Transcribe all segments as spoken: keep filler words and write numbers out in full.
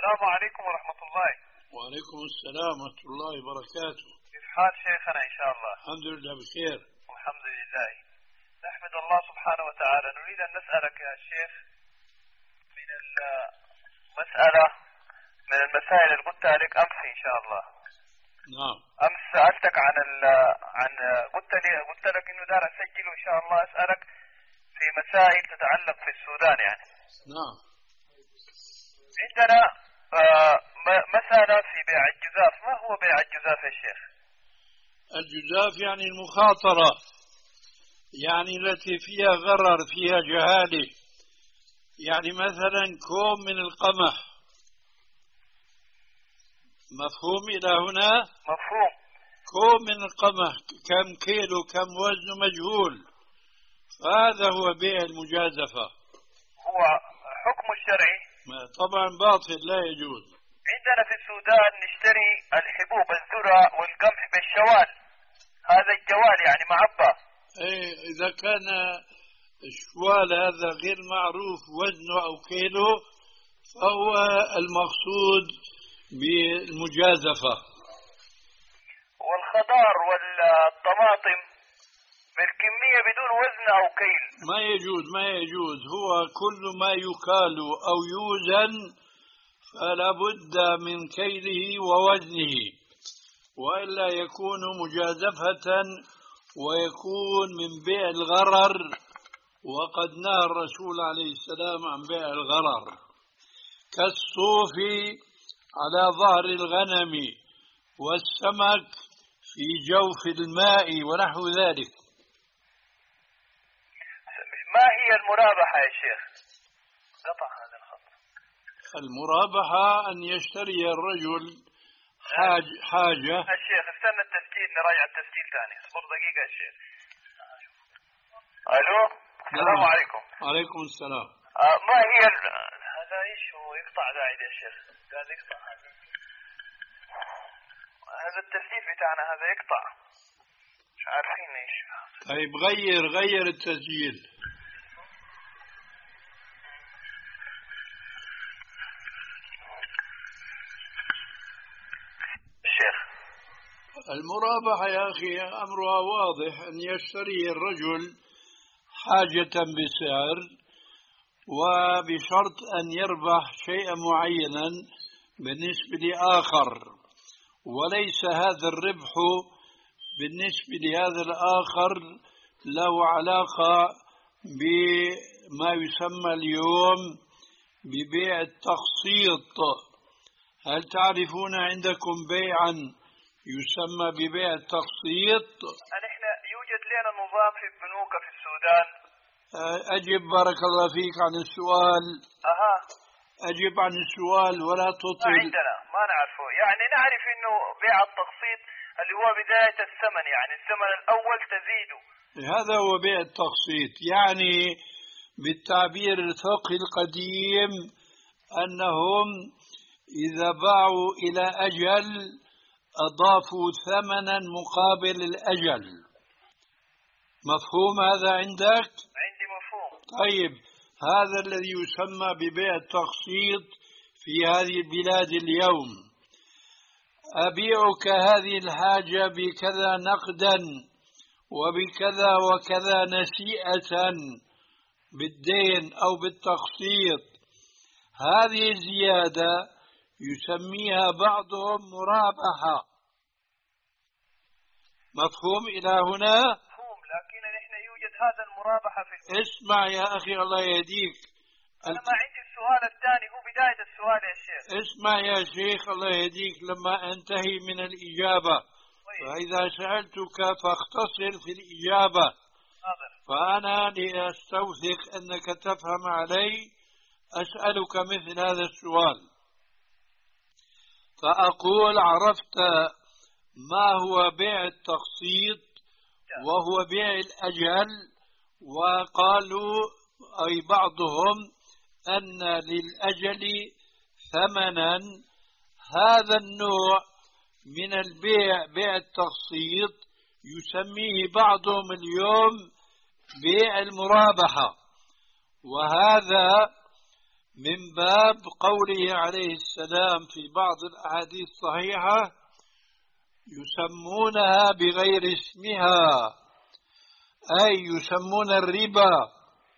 السلام عليكم ورحمة الله. وعليكم السلام ورحمة الله وبركاته. كيف حال شيخنا إن شاء الله؟ الحمد لله بخير. الحمد لله. نحمد الله سبحانه وتعالى. نريد أن نسألك يا شيخ من المسألة من المسائل اللي قلتها لك أمس إن شاء الله. نعم. أمس سألتك عن ال عن قلت لي قلت لك إنه دار أسجل وإن شاء الله أسألك في مسائل تتعلق في السودان يعني. نعم. عندنا آه مسألة في بيع الجزاف. ما هو بيع الجزاف يا شيخ؟ الجزاف يعني المخاطرة، يعني التي فيها غرر، فيها جهالة. يعني مثلا كوم من القمح، مفهوم إلى هنا؟ مفهوم. كوم من القمح كم كيلو كم وزنه مجهول، فهذا هو بيع المجازفة. هو حكم الشرعي طبعا باطل، لا يجوز. عندنا في السودان نشتري الحبوب الذرة والقمح بالشوال، هذا الجوال يعني معبى. ايه اذا كان الشوال هذا غير معروف وزنه او كيلو فهو المقصود بالمجازفة. والخضار والطماطم بالكمية بدون وزن او كيل ما يجوز، ما يجوز. هو كل ما يكال او يوزن فلا بد من كيله ووزنه، وإلا يكون مجازفة ويكون من بيع الغرر، وقد نهى الرسول عليه السلام عن بيع الغرر كالصوف على ظهر الغنم والسمك في جوف الماء ونحو ذلك. ما هي المرابحة يا شيخ؟ قطع هذا الخط. المرابحة أن يشتري الرجل حاج حاجة. الشيخ استنى التسجيل، نراجع التسجيل ثاني، اصبر دقيقة يا شيخ. الو السلام نعم. عليكم. وعليكم السلام. آه ما هي ال... هذا ايش هو يقطع قاعد يا شيخ؟ قاعد يقطع هذا هذا التسجيل بتاعنا هذا يقطع، مش عارفين ايش. طيب غير غير التسجيل. المرابحة يا أخي أمرها واضح، أن يشتري الرجل حاجة بسعر وبشرط أن يربح شيئا معينا بالنسبة لآخر، وليس هذا الربح بالنسبة لهذا الآخر له علاقة بما يسمى اليوم ببيع التقسيط. هل تعرفون عندكم بيعا يسمى ببيع التقسيط؟ نحن يوجد لنا نظام في البنوك في السودان. أجب بارك الله فيك عن السؤال. أها أجب عن السؤال ولا تطل. ما عندنا، ما نعرفه. يعني نعرف إنه بيع التقسيط اللي هو بداية الثمن، يعني الثمن الأول تزيده. هذا هو بيع التقسيط، يعني بالتعبير الفقهي القديم أنهم إذا باعوا إلى أجل أضافوا ثمنا مقابل الأجل. مفهوم هذا عندك؟ عندي مفهوم. طيب هذا الذي يسمى ببيع التقسيط في هذه البلاد اليوم. أبيعك هذه الحاجة بكذا نقدا وبكذا وكذا نسيئة بالدين أو بالتقسيط. هذه الزيادة يسميها بعضهم مرابحة. مفهوم إلى هنا؟ مفهوم، لكن نحن يوجد هذا المرابحة في البلد. اسمع يا أخي الله يهديك. أنا ما عندي السؤال الثاني، هو بداية السؤال يا شيخ. اسمع يا شيخ الله يهديك لما أنتهي من الإجابة. طيب. فإذا سألتك فاختصر في الإجابة. حاضر. فأنا لأستوثق أنك تفهم علي أسألك مثل هذا السؤال، فأقول عرفت ما هو بيع التقسيط وهو بيع الأجل، وقالوا أي بعضهم أن للأجل ثمنا. هذا النوع من البيع بيع التقسيط يسميه بعضهم اليوم بيع المرابحة، وهذا من باب قوله عليه السلام في بعض الأحاديث الصحيحة يسمونها بغير اسمها، أي يسمون الربا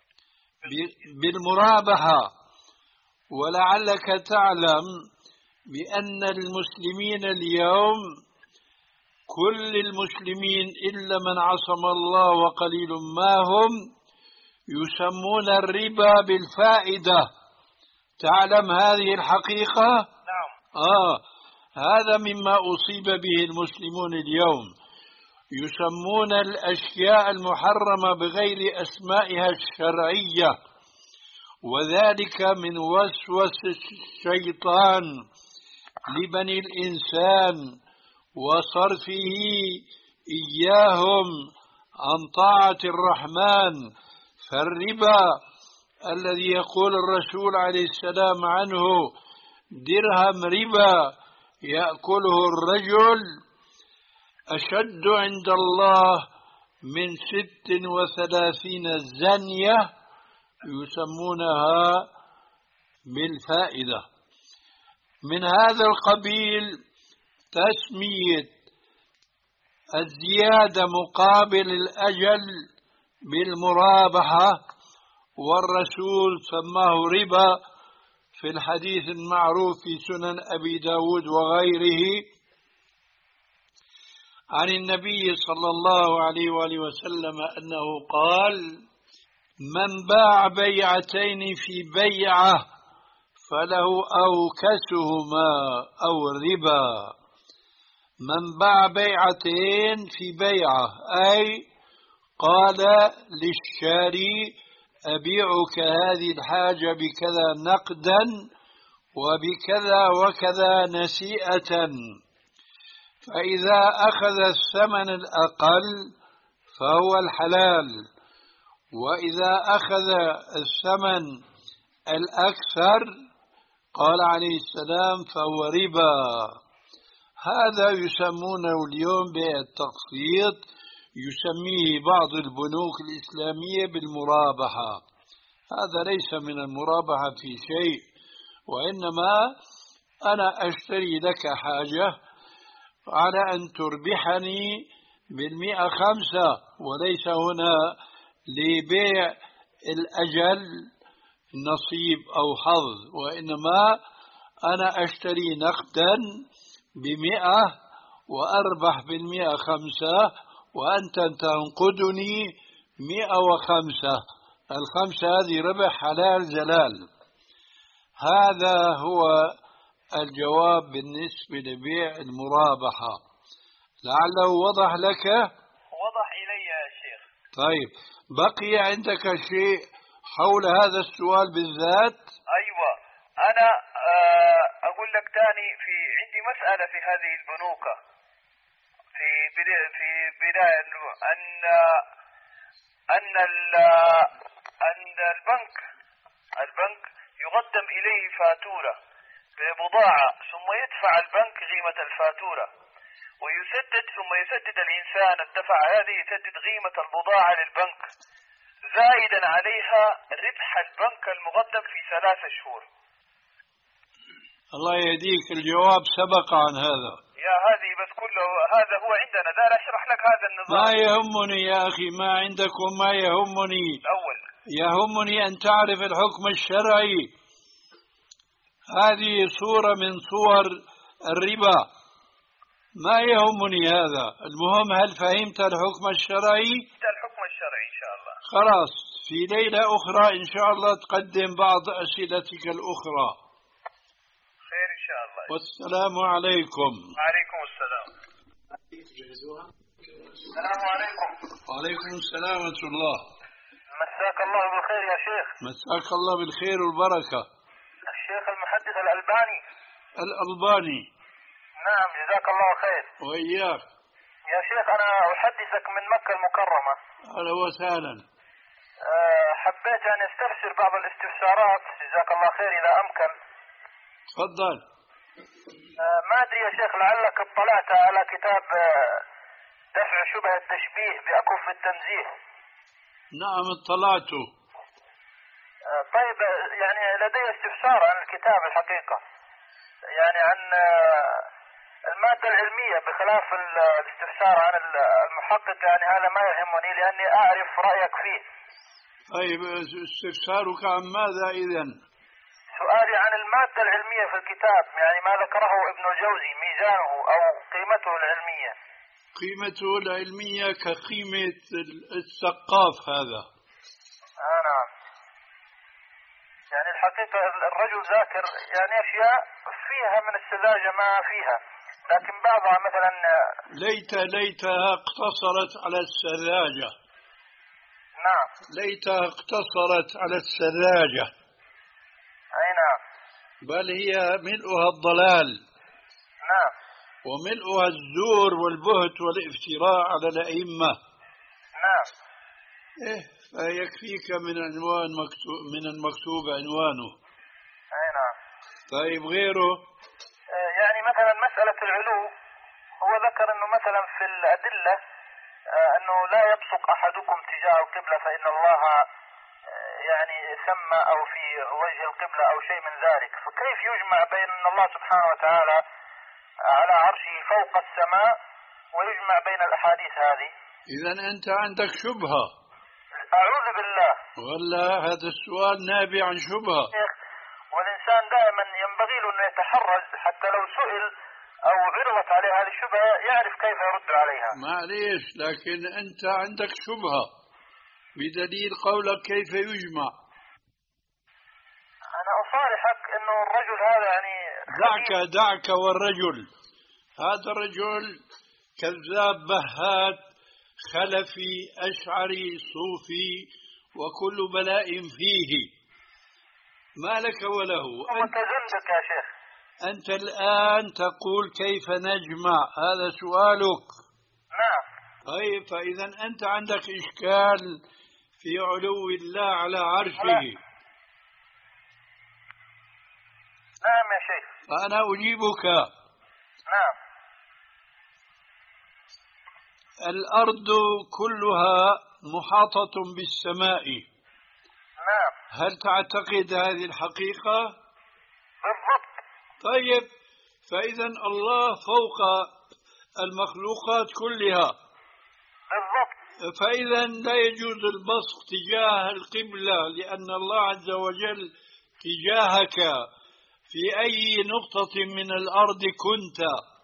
بالمرابحة. ولعلك تعلم بأن المسلمين اليوم كل المسلمين إلا من عصم الله وقليل ما هم يسمون الربا بالفائدة. تعلم هذه الحقيقة؟ نعم. آه هذا مما أصيب به المسلمون اليوم، يسمون الأشياء المحرمة بغير أسمائها الشرعية، وذلك من وسوس الشيطان لبني الإنسان وصرفه إياهم عن طاعة الرحمن. فالربا الذي يقول الرسول عليه السلام عنه درهم ربا يأكله الرجل أشد عند الله من ست وثلاثين زنية يسمونها بالفائدة. من هذا القبيل تسمية الزيادة مقابل الأجل بالمرابحة، والرسول سماه ربا في الحديث المعروف في سنن أبي داود وغيره عن النبي صلى الله عليه وآله وسلم أنه قال: من باع بيعتين في بيعة فله أوكسهما أو الربا. من باع بيعتين في بيعة أي قال للشاري أبيعك هذه الحاجة بكذا نقدا وبكذا وكذا نسيئة، فإذا أخذ الثمن الأقل فهو الحلال، وإذا أخذ الثمن الأكثر قال عليه السلام فهو ربا. هذا يسمونه اليوم بالتقسيط، يسميه بعض البنوك الإسلامية بالمرابحة. هذا ليس من المرابحة في شيء، وإنما أنا أشتري لك حاجة على أن تربحني بالمئة خمسة، وليس هنا لبيع الأجل نصيب أو حظ، وإنما أنا أشتري نقدا بمئة وأربح بالمئة خمسة، وأنت تنقدني مئة وخمسة. الخمسة هذه ربح حلال زلال. هذا هو الجواب بالنسبة لبيع المرابحة. لعله وضح لك؟ وضح إلي يا شيخ. طيب، بقي عندك شيء حول هذا السؤال بالذات؟ أيوة، أنا أقول لك تاني، في عندي مسألة في هذه البنوك في في بداية أن أن أن البنك البنك يقدم إليه فاتورة ببضاعة، ثم يدفع البنك قيمة الفاتورة ويسدد، ثم يسدد الإنسان الدفع هذه يسدد قيمة البضاعة للبنك زائدا عليها ربح البنك المقدم في ثلاثة شهور. الله يهديك، الجواب سبق عن هذا يا هذه بس كله هذا هو عندنا، دار أشرح لك هذا النظام. ما يهمني يا أخي ما عندكم، ما يهمني الأول يهمني أن تعرف الحكم الشرعي. هذه صورة من صور الربا، ما يهمني هذا. المهم هل فهمت الحكم الشرعي؟ الحكم الشرعي إن شاء الله. خلاص، في ليلة أخرى إن شاء الله تقدم بعض أسئلتك الأخرى. خير إن شاء الله. والسلام عليكم. وعليكم السلام. السلام عليكم. وعليكم السلام ورحمة الله. مساك الله بالخير يا شيخ. مساك الله بالخير والبركة. الشيخ المحدث الألباني. الألباني، نعم، جزاك الله خير. وإياك يا شيخ، أنا أحدثك من مكة المكرمة. أهلا وسهلا. حبيت أن أستفسر بعض الاستفسارات، جزاك الله خير إذا أمكن. تفضل. ما أدري يا شيخ، لعلك اطلعت على كتاب دفع شبه التشبيه بأكف التنزيه. نعم اطلعت. طيب، يعني لدي استفسار استفسار عن الكتاب الحقيقة، يعني عن المادة العلمية بخلاف الاستفسار عن المحقق، يعني هذا ما يهمني لأني أعرف رأيك فيه. طيب استفسارك عن ماذا إذن؟ سؤالي عن المادة العلمية في الكتاب، يعني ما ذكره ابن الجوزي ميزانه أو قيمته العلمية. قيمته العلمية كقيمة السقاف هذا. آه نعم. يعني الحقيقة الرجل ذاكر يعني أشياء فيها من السذاجة ما فيها، لكن بعضها مثلا ليت ليتها اقتصرت على السذاجة. نعم. ليتها اقتصرت على السذاجة. أي نعم. بل هي ملؤها الضلال. نعم. وملؤها الزور والبهت والافتراء على الأئمة. نعم. إيه فيكفيك من عنوان مكتوب من المكتوب عنوانه. أي نعم. طيب غيره؟ يعني مثلا مسألة العلو، هو ذكر أنه مثلا في الأدلة أنه لا يبصق أحدكم تجاه القبلة فإن الله يعني سمى أو في وجه القبلة أو شيء من ذلك، فكيف يجمع بين أن الله سبحانه وتعالى على عرشه فوق السماء ويجمع بين الأحاديث هذه؟ إذن أنت عندك شبهة. أعوذ بالله. ولا هذا السؤال نابع عن شبهة. والإنسان دائما ينبغي له أن يتحرز حتى لو سئل أو عرضت عليه هذه الشبهة يعرف كيف يرد عليها. معليش، لكن أنت عندك شبهة بدليل قولك كيف يجمع. أنا أصارحك أنه الرجل هذا يعني دعك دعك والرجل هذا الرجل كذاب بهات خلفي أشعري صوفي وكل بلاء فيه، ما لك وله. متزندق يا شيخ. أنت الآن تقول كيف نجمع، هذا سؤالك. نعم. طيب فإذا أنت عندك إشكال في علو الله على عرشه. نعم يا شيخ. فأنا أجيبك. نعم. الأرض كلها محاطة بالسماء. نعم. هل تعتقد هذه الحقيقة؟ بالضبط. طيب فإذا الله فوق المخلوقات كلها. بالضبط. فإذا لا يجوز البصق تجاه القبلة، لأن الله عز وجل تجاهك في أي نقطة من الأرض كنت.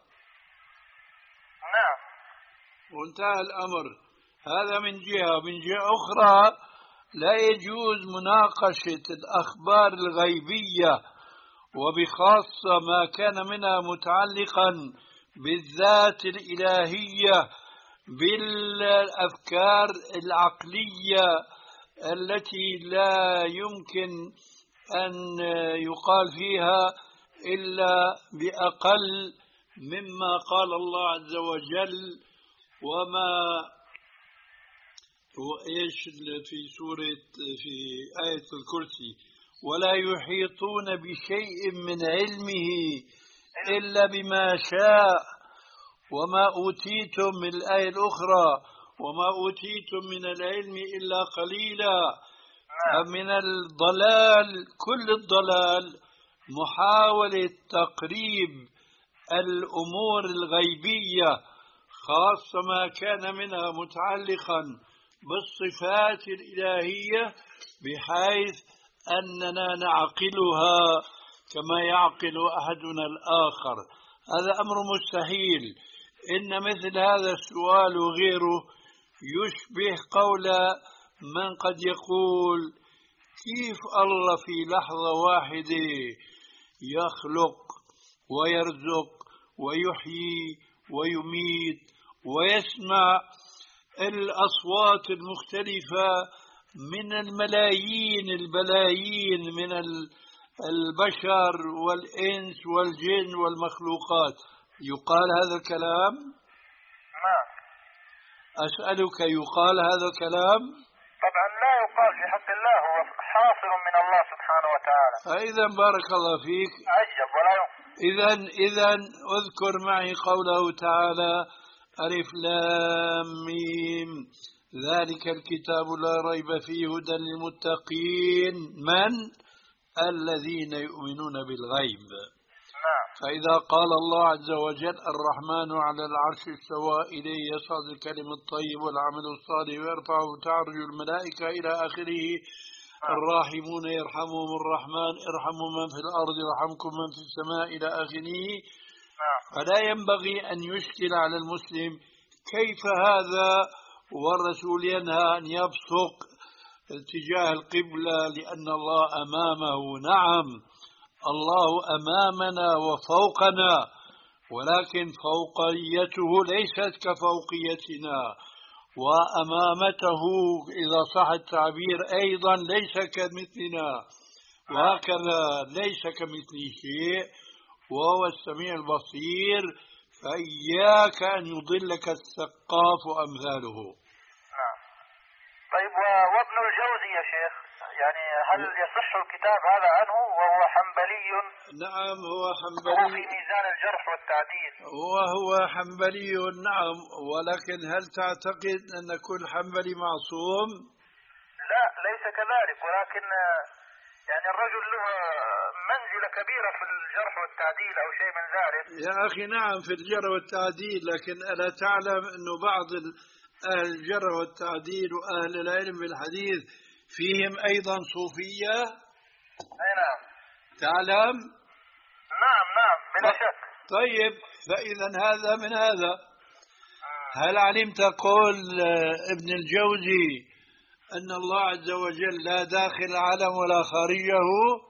نعم. وانتهى الأمر. هذا من جهة. من جهة أخرى لا يجوز مناقشة الأخبار الغيبية، وبخاصة ما كان منها متعلقا بالذات الإلهية، بالأفكار العقلية التي لا يمكن أن يقال فيها إلا بأقل مما قال الله عز وجل. وما وإيش في سورة في آية الكرسي ولا يحيطون بشيء من علمه إلا بما شاء وما أوتيتم من الآية الأخرى وما أوتيتم من العلم إلا قليلا. من الضلال كل الضلال محاولة تقريب الأمور الغيبية، خاصة ما كان منها متعلقا بالصفات الإلهية، بحيث أننا نعقلها كما يعقل أحدنا الآخر. هذا أمر مستحيل. إن مثل هذا السؤال وغيره يشبه قول من قد يقول كيف الله في لحظة واحدة يخلق ويرزق ويحيي ويميت ويسمع الأصوات المختلفة من الملايين البلايين من البشر والإنس والجن والمخلوقات. يقال هذا الكلام؟ نعم. أسألك يقال هذا الكلام؟ طبعا لا يقال في حق الله، هو حاصل من الله سبحانه وتعالى. فإذا بارك الله فيك. عجب ولا يمكن. إذا إذا اذكر معي قوله تعالى ألف لام ميم ذلك الكتاب لا ريب فيه هدى للمتقين من الذين يؤمنون بالغيب. نعم. فإذا قال الله عز وجل الرحمن على العرش استوى إليه يصعد الكلم الطيب والعمل الصالح ويرفع وتعرج الملائكة إلى آخره. نعم. الراحمون يرحمهم الرحمن ارحموا من في الأرض يرحمكم من في السماء إلى آخره. نعم. فلا ينبغي أن يشكل على المسلم كيف هذا والرسول ينهى أن يبصق اتجاه القبلة لأن الله أمامه. نعم، الله أمامنا وفوقنا، ولكن فوقيته ليست كفوقيتنا، وأمامته إذا صح التعبير أيضا ليس كمثلنا، وهكذا ليس كمثله شيء وهو السميع البصير. فإياك أن يضلك السقاف وأمثاله. نعم. طيب وابن الجوزي يا شيخ، يعني هل يصح الكتاب هذا عنه وهو حنبلي؟ نعم هو وهو حنبلي، في ميزان الجرح والتعديل. وهو حنبلي نعم، ولكن هل تعتقد أن كل حنبلي معصوم؟ لا ليس كذلك، ولكن يعني الرجل له منزلة كبيرة في الجرح والتعديل أو شيء من ذلك. يا أخي نعم في الجرح والتعديل، لكن ألا تعلم أنه بعض أهل الجرح والتعديل وأهل العلم بالحديث فيهم أيضا صوفية؟ أي نعم. تعلم؟ نعم نعم بلا شك. طيب فإذا هذا من هذا. هل علمت قول ابن الجوزي أن الله عز وجل لا داخل العالم ولا خارجه؟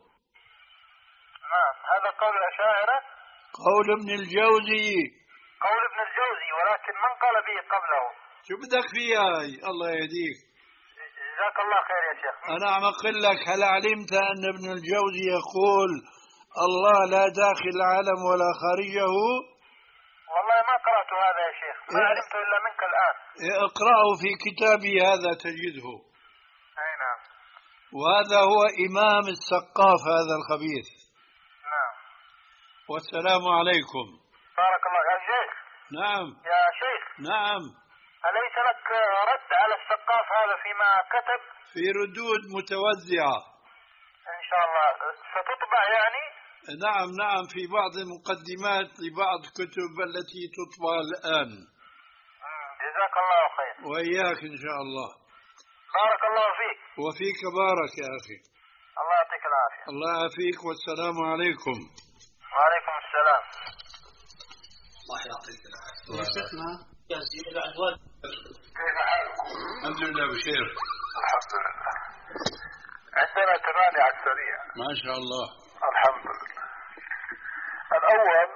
نعم هذا قول الأشاعرة. قول ابن الجوزي. قول ابن الجوزي، ولكن من قال به قبله؟ شو بدك فيها؟ الله يهديك. جزاك الله خير يا شيخ. أنا عم أقول لك هل علمت أن ابن الجوزي يقول الله لا داخل العالم ولا خارجه؟ والله ما قرأت هذا يا شيخ، ما إيه؟ علمت إلا منك الآن. اقرأه في كتابي هذا تجده. أي نعم. وهذا هو إمام السقاف هذا الخبيث. نعم. والسلام عليكم. بارك الله يا شيخ. نعم. يا شيخ. نعم. أليس لك رد على السقاف هذا فيما كتب؟ في ردود متوزعة إن شاء الله ستطبع يعني؟ نعم نعم في بعض المقدمات لبعض كتب التي تطبع الآن. جزاك الله خير. وإياك إن شاء الله. بارك الله فيك. وفيك بارك يا أخي. الله يعطيك العافية. الله يعافيك والسلام عليكم. وعليكم السلام. الله يعطيك العافية. يا شيخنا جاهزين للعنوان. كيف حالكم؟ الحمد لله بخير. الحمد لله. عندنا ثمانية على السريع. ما شاء الله. الحمد لله. الأول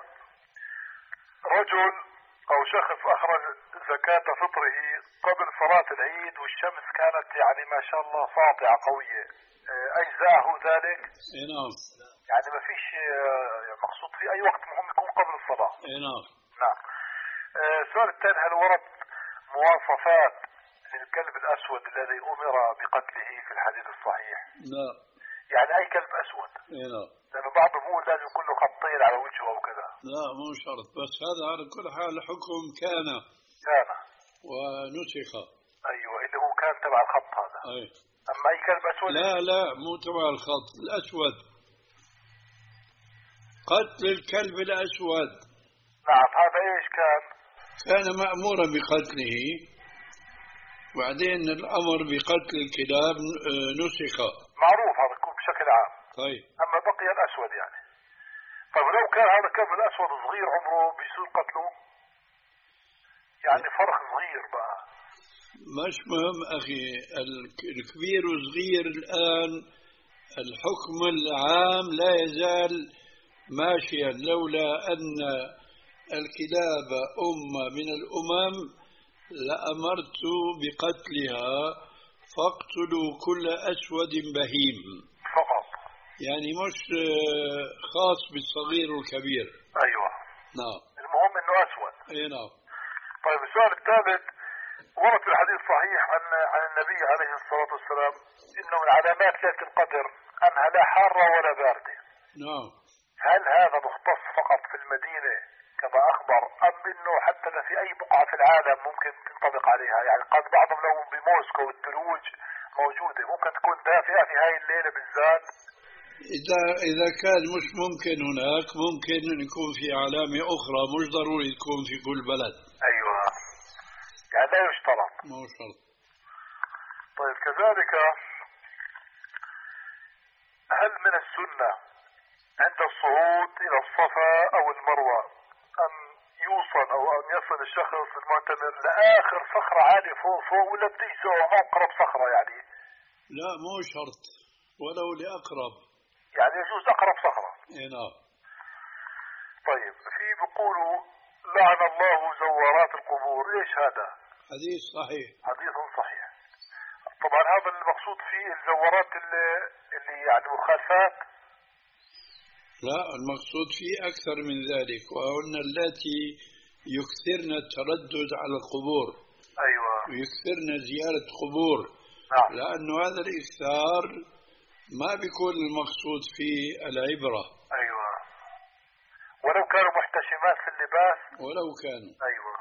رجل أو شخص أخرج زكاة فطره قبل صلاة العيد والشمس كانت يعني ما شاء الله ساطعة قوية، أجزاءه ذلك؟ اي نعم. يعني ما فيش مقصود في أي وقت مهم يكون قبل الصلاة. اي نعم. نعم. السؤال الثاني، هل ورد مواصفات للكلب الأسود الذي أمر بقتله في الحديث الصحيح؟ لا. يعني أي كلب أسود؟ اي نعم. لأنه بعضهم بيقول لازم يكون له خطين على وجهه وكذا. لا مو شرط، بس هذا على كل حال حكم كان كان ونسخ. أيوة اللي هو كان تبع الخط هذا. أي. أما أي كلب أسود؟ لا لا مو تبع الخط، الأسود. قتل الكلب الأسود. نعم. هذا إيش كان؟ كان مأمورا بقتله، وبعدين الأمر بقتل الكلاب نسخ. معروف هذا يكون بشكل عام. طيب. أما بقي الأسود يعني. طيب لو كان هذا الكلب الأسود صغير عمره بيصير قتله؟ يعني فرق صغير بقى. مش مهم أخي، الكبير وصغير الآن الحكم العام لا يزال ماشيا، لولا أن الكلاب أمة من الأمم لأمرت بقتلها، فاقتلوا كل أسود بهيم. فقط. يعني مش خاص بالصغير والكبير. أيوة. نعم. المهم إنه أسود. أي نعم. طيب السؤال الثالث، ورد في الحديث الصحيح عن عن النبي عليه الصلاة والسلام إنه من علامات ليلة القدر أنها لا حارة ولا باردة. نعم. هل هذا مختص فقط في المدينة كما أخبر، أم إنه حتى في أي بقعة في العالم ممكن تنطبق عليها؟ يعني قد بعضهم لو بموسكو والثلوج موجودة، ممكن تكون دافئة في هاي الليلة بالذات. إذا إذا كان مش ممكن هناك، ممكن يكون في علامة أخرى، مش ضروري تكون في كل بلد. أيوة، يعني لا يشترط. مو شرط. طيب كذلك هل من السنة عند الصعود إلى الصفا أو المروة أن يوصل أو أن يصل الشخص المعتمر لآخر صخرة عالية فوق فوق، ولا بده يسوي أقرب صخرة يعني؟ لا مو شرط، ولو لأقرب. يعني يجوز أقرب صخرة. إيه نعم. طيب في بيقولوا لعن الله زوارات القبور، إيش هذا؟ حديث صحيح. حديث صحيح. طبعا هذا المقصود فيه الزوارات اللي, اللي يعني مخالفات. لا، المقصود فيه أكثر من ذلك، وهن التي يكثرن التردد على القبور. أيوة. ويكثرن زيارة قبور. نعم. لأنه هذا الإكثار ما بيكون المقصود فيه العبرة. أيوة، ولو كانوا محتشمات في اللباس. ولو كانوا. أيوة.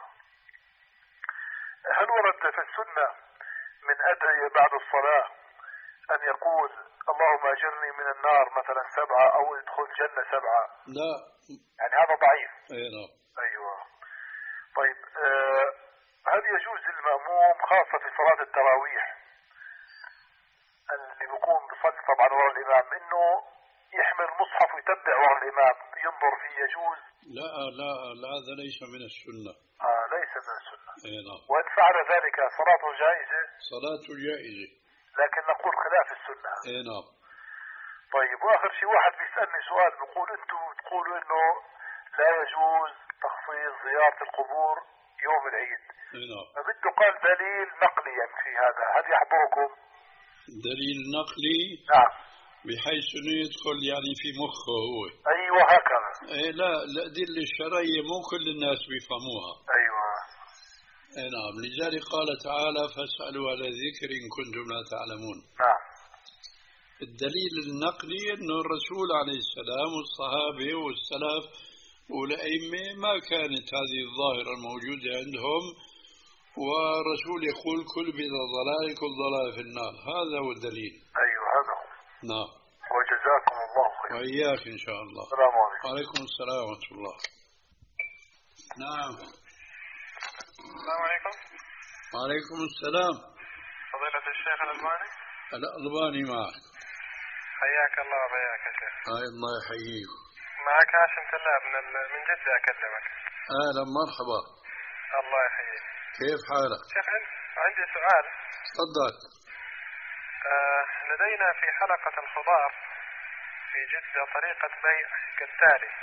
هل ورد في السنة من أدعية بعد الصلاة أن يقول اللهم أجرني من النار مثلا سبعة أو ادخل جنة سبعة؟ لا. يعني هذا ضعيف. أي نعم. أيوة. طيب آه هل يجوز للمأموم خاصة في صلاة التراويح اللي بيقوم بصلي طبعا وراء الإمام إنه يحمل المصحف ويتبع وراء الإمام ينظر فيه، يجوز؟ لا لا لا، هذا ليس من السنة. آه ليس من السنة. أي نعم. وإن فعل ذلك صلاته جائزة؟ صلاته جائزة، لكن نقول خلاف السنة. أي نعم. طيب وآخر شيء واحد بيسألني سؤال بيقول أنتم تقولوا إنه لا يجوز تخصيص زيارة القبور يوم العيد. أي نعم. فبده قال دليل نقلي يعني في هذا، هل يحضركم؟ دليل نقلي. نعم. بحيث انه يدخل يعني في مخه هو. ايوه هكذا. اي لا، الأدلة الشرعية مو كل الناس بيفهموها. ايوه. اي نعم، لذلك قال تعالى فاسألوا على الذكر إن كنتم لا تعلمون. نعم. الدليل النقلي انه الرسول عليه السلام والصحابة والسلف والأئمة ما كانت هذه الظاهرة الموجودة عندهم، ورسول يقول كل بضع ضلال كل ضلال في النار، هذا هو الدليل. ايوه هذا هو. نعم. وجزاكم الله خير. وإياك إن شاء الله. السلام عليكم. وعليكم السلام ورحمة الله. نعم. السلام عليكم. وعليكم السلام. فضيلة الشيخ الألباني. الألباني معك. حياك الله وبياك يا شيخ. هاي الله يحييك. معك هاشم تلاب من من جدة أكلمك. أهلا مرحبا. الله يحييك. كيف حالك؟ شيخ عندي سؤال. تفضل. آه لدينا في حلقة الخضار في جدة طريقة بيع كالتالي.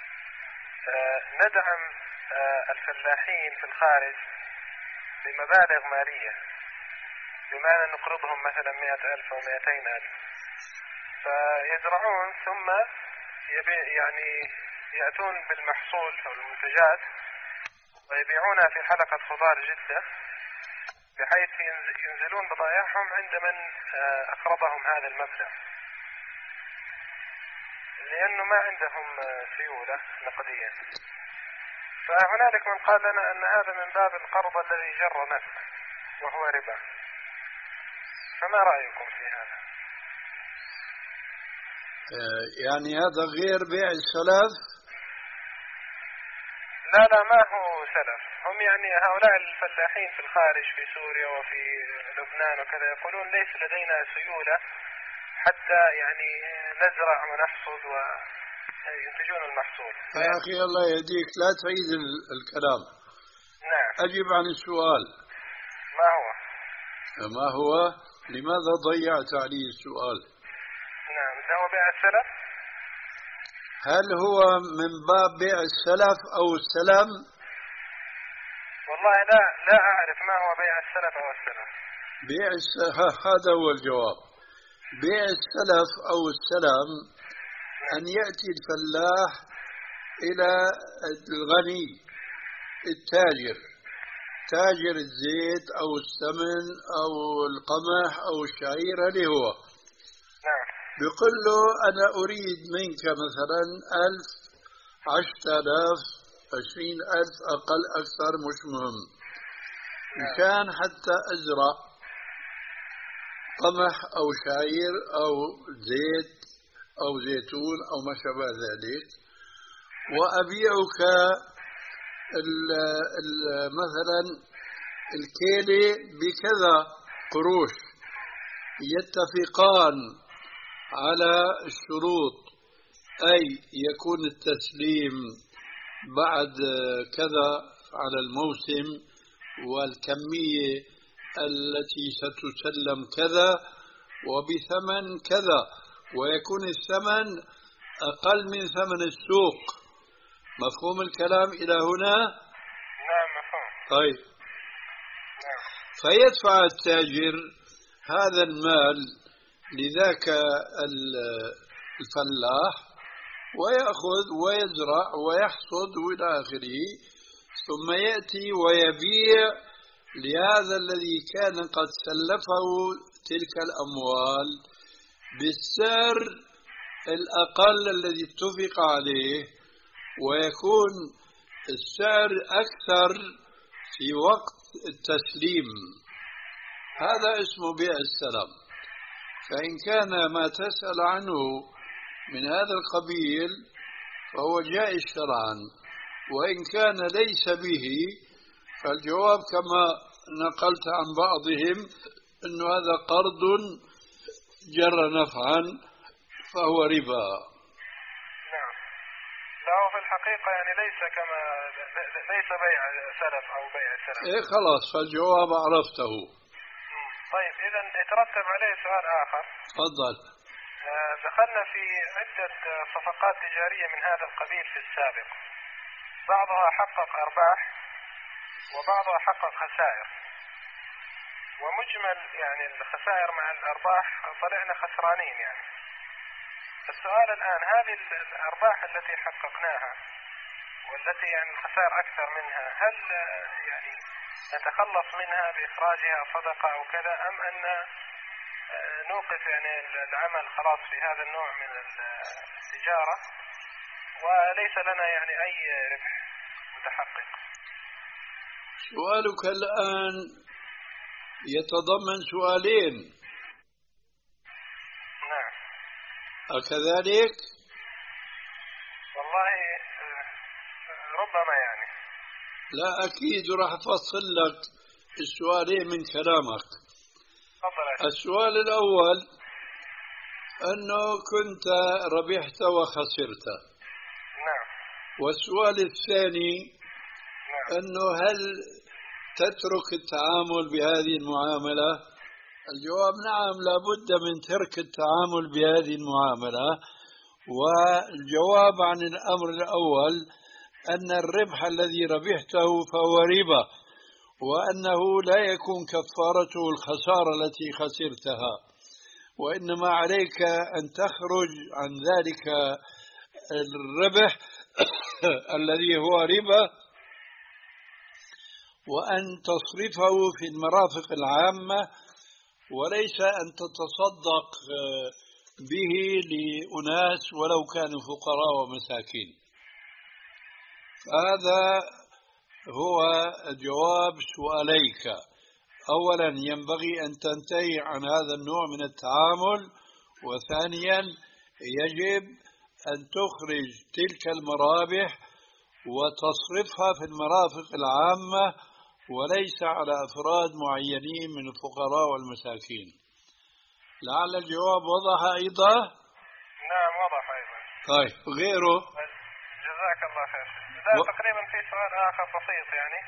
آه ندعم آه الفلاحين في الخارج بمبالغ مالية، بمعنى نقرضهم مثلا مئة ألف أو مئتين ألف، فيزرعون ثم يبيع يعني يأتون بالمحصول أو المنتجات ويبيعونها في حلقة خضار جدة، بحيث ينزلون بضائعهم عند من أقرضهم هذا المبلغ، لأنه ما عندهم سيولة نقدية. فهنالك من قال لنا أن هذا من باب القرض الذي جر نفع وهو ربا، فما رأيكم في هذا؟ يعني هذا غير بيع السلف؟ لا لا ما هو سلف، هم يعني هؤلاء الفلاحين في الخارج في سوريا وفي لبنان وكذا يقولون ليس لدينا سيولة حتى يعني نزرع ونحصد وينتجون المحصول. يا أخي الله يهديك لا تعيد الكلام. نعم. أجب عن السؤال. ما هو؟ ما هو؟ لماذا ضيعت علي السؤال؟ نعم، هو بيع السلف؟ هل هو من باب بيع السلف أو السلم؟ والله لا لا أعرف ما هو بيع السلف أو السلم. بيع السلف هذا هو الجواب. بيع السلف أو السلم أن يأتي الفلاح إلى الغني التاجر، تاجر الزيت أو السمن أو القمح أو الشعير اللي هو، نعم، بيقول له أنا أريد منك مثلا ألف، عشرة آلاف، عشرين ألف، أقل أكثر مش مهم، مشان حتى أزرع قمح أو شعير أو زيت أو زيتون أو ما شابه ذلك، وأبيعك ال ال مثلا الكيلة بكذا قروش، يتفقان على الشروط، أي يكون التسليم بعد كذا على الموسم، والكمية التي ستسلم كذا وبثمن كذا، ويكون الثمن أقل من ثمن السوق. مفهوم الكلام إلى هنا؟ نعم مفهوم. طيب. نعم. فيدفع التاجر هذا المال لذاك الفلاح ويأخذ ويزرع ويحصد إلى آخره، ثم يأتي ويبيع لهذا الذي كان قد سلفه تلك الأموال بالسعر الأقل الذي اتفق عليه، ويكون السعر أكثر في وقت التسليم. هذا اسمه بيع السلام. فإن كان ما تسأل عنه من هذا القبيل فهو جائز شرعا، وإن كان ليس به فالجواب كما نقلت عن بعضهم أن هذا قرض جر نفعا فهو ربا. نعم. لا، في الحقيقة يعني ليس كما ليس بيع سلف أو بيع سلف. إيه خلاص، فالجواب عرفته. طيب، إذا يترتب عليه سؤال آخر. تفضل. دخلنا في عدة صفقات تجارية من هذا القبيل في السابق، بعضها حقق أرباح وبعضها حقق خسائر، ومجمل يعني الخسائر مع الأرباح طلعنا خسرانين. يعني السؤال الآن، هذه الأرباح التي حققناها والتي يعني الخسائر أكثر منها، هل يعني نتخلص منها بإخراجها صدقة أو كذا، أم أن نوقف يعني العمل خلاص في هذا النوع من التجارة وليس لنا يعني أي ربح متحقق؟ سؤالك الآن يتضمن سؤالين. نعم. أكذلك؟ والله ربما يعني. لا، أكيد راح أفصل لك السؤالين من كلامك. السؤال الأول أنه كنت ربحت وخسرت. نعم. والسؤال الثاني نعم. أنه هل تترك التعامل بهذه المعاملة؟ الجواب نعم، لابد من ترك التعامل بهذه المعاملة. والجواب عن الأمر الأول أن الربح الذي ربحته فهو ربا، وأنه لا يكون كفارته الخسارة التي خسرتها، وإنما عليك أن تخرج عن ذلك الربح الذي هو ربا وأن تصرفه في المرافق العامة، وليس أن تتصدق به لأناس ولو كانوا فقراء ومساكين. هذا هو جواب سؤاليك. أولا، ينبغي أن تنتهي عن هذا النوع من التعامل، وثانيا يجب أن تخرج تلك المرابح وتصرفها في المرافق العامة وليس على أفراد معينين من الفقراء والمساكين. لعل الجواب وضح أيضا؟ نعم وضح أيضا. طيب، غيره؟ جزاك الله خير. لا و... تقريبا في سؤال آخر بسيط يعني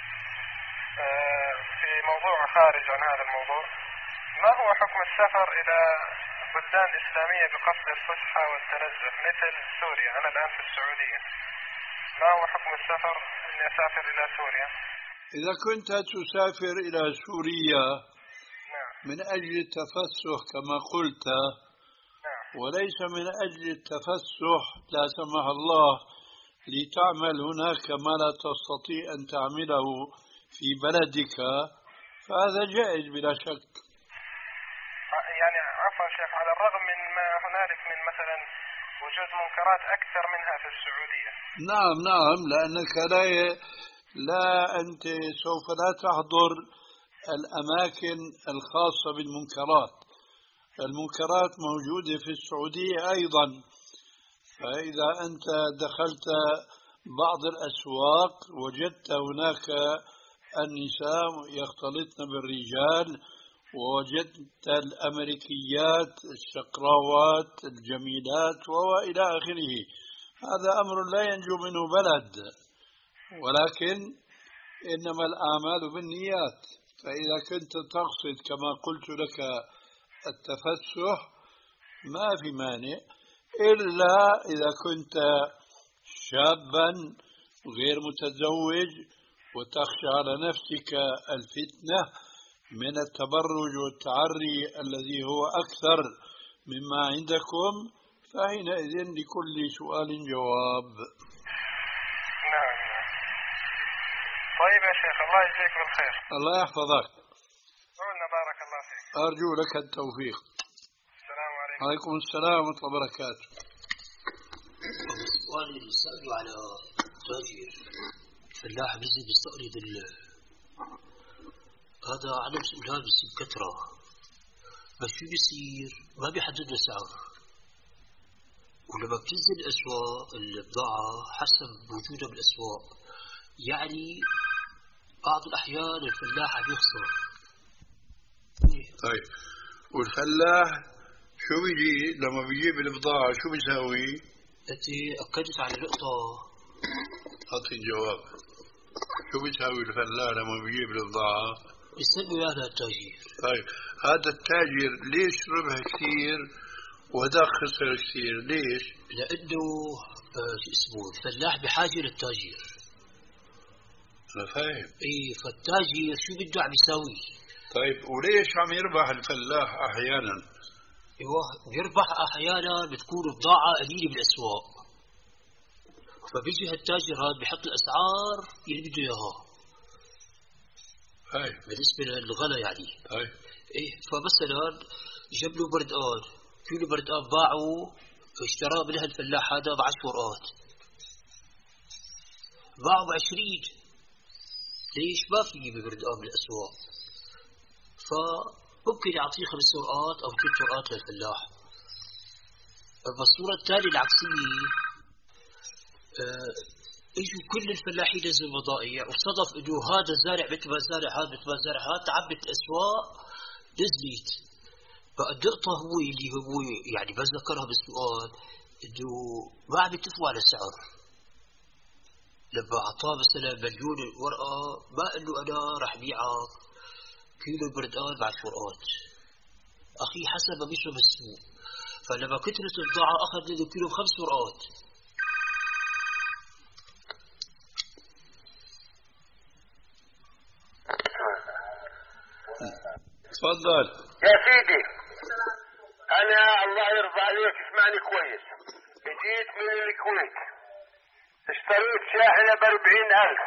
آه في موضوع خارج عن هذا الموضوع. ما هو حكم السفر إلى بلدان إسلامية بقصد الفسحة والتنزه مثل سوريا؟ أنا الآن في السعودية، ما هو حكم السفر إني أسافر إلى سوريا؟ إذا كنت تسافر إلى سوريا نعم. من أجل التفسح كما قلت، نعم. وليس من أجل التفسح لا سمح الله لتعمل هناك ما لا تستطيع أن تعمله في بلدك، فهذا جائز بلا شك. يعني عفوا شيخ، على الرغم من ما هنالك من مثلا وجود منكرات أكثر منها في السعودية. نعم نعم، لأنك لا ي... لا أنت سوف لا تحضر الأماكن الخاصة بالمنكرات، المنكرات موجودة في السعودية أيضا. فإذا أنت دخلت بعض الأسواق وجدت هناك النساء يختلطن بالرجال، ووجدت الأمريكيات الشقراوات الجميلات وإلى آخره. هذا أمر لا ينجو منه بلد، ولكن إنما الآمال بالنيات. فإذا كنت تقصد كما قلت لك التفسح ما في مانع، إلا إذا كنت شابا غير متزوج وتخشى على نفسك الفتنة من التبرج والتعري الذي هو أكثر مما عندكم، فحينئذ لكل سؤال جواب. نعم. طيب يا شيخ، الله يجزيك بالخير. الله يحفظك. قلنا بارك الله فيك. أرجو لك التوفيق. السلام عليكم. عليكم السلام ورحمة الله وبركاته. السؤال اللي سأله على تاجر فلاح بيزي بيستقرض ال هذا على مسؤولها بيصير كثرة، بس شو بيصير؟ ما بيحدد له سعر، ولما بتنزل الأسواق البضاعة حسب وجودها بالأسواق، يعني بعض الأحيان الفلاح عم يخسر. طيب، والفلاح شو بيجي لما بيجيب البضاعة شو بيساوي؟ أنت أكدت على نقطة. أعطي الجواب. شو بيساوي الفلاح لما بيجيب البضاعة؟ بيسموا هذا التاجير. طيب، هذا التاجر ليش ربح كثير وهذا خسر كثير؟ ليش؟ لأنه آه شو اسمه الفلاح بحاجة للتاجير. أنا فاهم. إيه، فالتاجر شو بده عم يساوي؟ طيب، وليش عم يربح الفلاح أحيانا؟ ايوه، بيربح احيانا بتكون بضاعه قليله بالاسواق، فبيجي هالتاجر هذا بحط الاسعار اللي بده اياها. هاي بالنسبه للغلا يعني. هاي ايه، فمثلا جاب له بردقان، كيلو بردقان باعه اشتراه من هالفلاح هذا بعشر ورقات، باعه بعشرين. ليش؟ ما في يجيب بردقان بالاسواق، ف ممكن يعطيه خمس ورقات أو ست ورقات للفلاح. أما الصورة الثانية العكسية، اه اجوا كل الفلاحين نزلوا بضائع، وصدف انه هذا الزارع مثل ما زارع هذا مثل ما زارع هذا، تعبت الأسواق نزلت. بقى النقطة هو اللي هو يعني بس ذكرها بالسؤال، انه ما عم يتفقوا على السعر. لما أعطاه مثلا مليون ورقة ما قال له أنا رح بيعك كيلو بردقان بعشر ورقات، أخي حسب ما بيشرب السوق. فلما كترت البضاعة أخذ له كيلو بخمس ورقات. تفضل يا سيدي. أنا الله يرضى عليك اسمعني كويس، جيت من الكويت اشتريت شاحنة بأربعين ألف،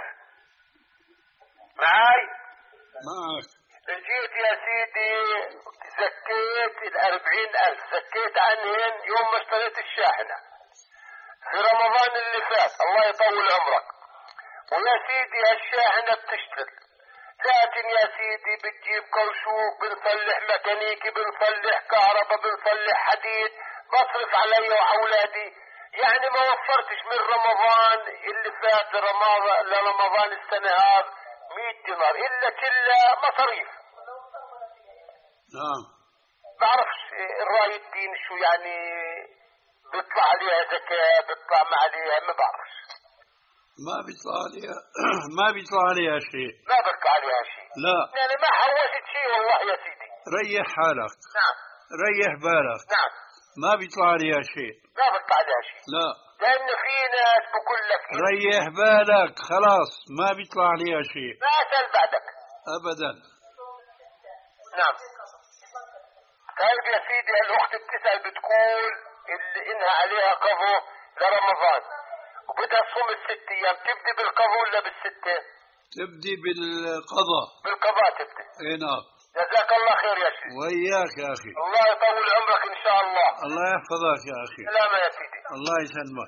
معاي؟ معك. جيت يا سيدي زكيت الأربعين ألف، زكيت عنهن يوم ما اشتريت الشاحنة في رمضان اللي فات، الله يطول عمرك. ويا سيدي هالشاحنة بتشتغل، لكن يا سيدي بتجيب كرشوك، بنصلح ميكانيكي، بنصلح كهرباء، بنصلح حديد، بصرف علي وأولادي. يعني ما وفرتش من رمضان اللي فات لرمضان لرمضان السنة هذا مئة دينار إلا كلها مصاريف. نعم. بعرفش الرأي الدين شو يعني، بيطلع عليها زكاة بيطلع ما عليها، ما بعرفش. ما بيطلع عليها ما بيطلع عليها شيء. ما بيطلع عليها شيء. لا. يعني ما حوشت شيء والله يا سيدي. ريح حالك. نعم. ريح بالك. نعم. ما بيطلع عليها شيء. ما بيطلع عليها شيء. لا. لأن في ناس بقول لك ريح بالك خلاص، ما بيطلع عليها شيء. ما أسأل بعدك. أبدا. نعم. طيب يا سيدي، الأخت بتسأل بتقول اللي إنها عليها قضاء لرمضان وبدها تصوم الست أيام، تبدي بالقضاء ولا بالستة؟ تبدي بالقضاء. بالقضاء تبدي. اي نعم. جزاك الله خير يا سيدي. وياك يا أخي. الله يطول عمرك إن شاء الله. الله يحفظك يا أخي. سلامة يا سيدي. الله يسلمك.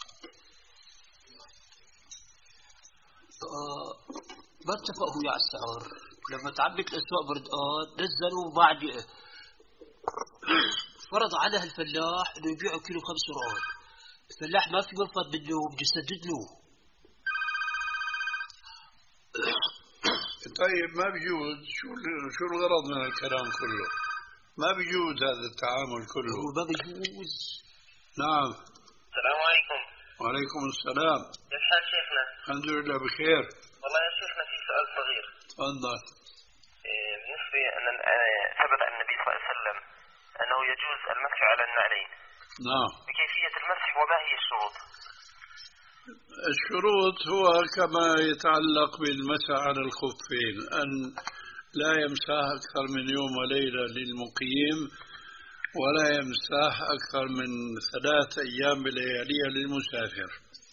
آه ما اتفقوا على السعر. لما تعبت الأسواق بردقان نزلوا بعد فرض على الفلاح انه يبيعه كيلو خمس رؤات. الفلاح ما في منفذ منه بده يسدد له. طيب ما بيجوز. شو شو الغرض من الكلام كله؟ ما بيجوز هذا التعامل كله. هو ما بيجوز. نعم. السلام عليكم. وعليكم السلام. كيف حال شيخنا؟ الحمد لله بخير. والله يا شيخنا في سؤال صغير. تفضل. بالنسبة أن ثبت عن النبي صلى الله عليه وسلم أنه يجوز المسح على النعلين. نعم. بكيفية المسح وما هي الشروط؟ الشروط هو كما يتعلق بالمسح على الخفين، أن لا يمسح أكثر من يوم وليلة للمقيم، ولا يمسح أكثر من ثلاث أيام بلياليها للمسافر،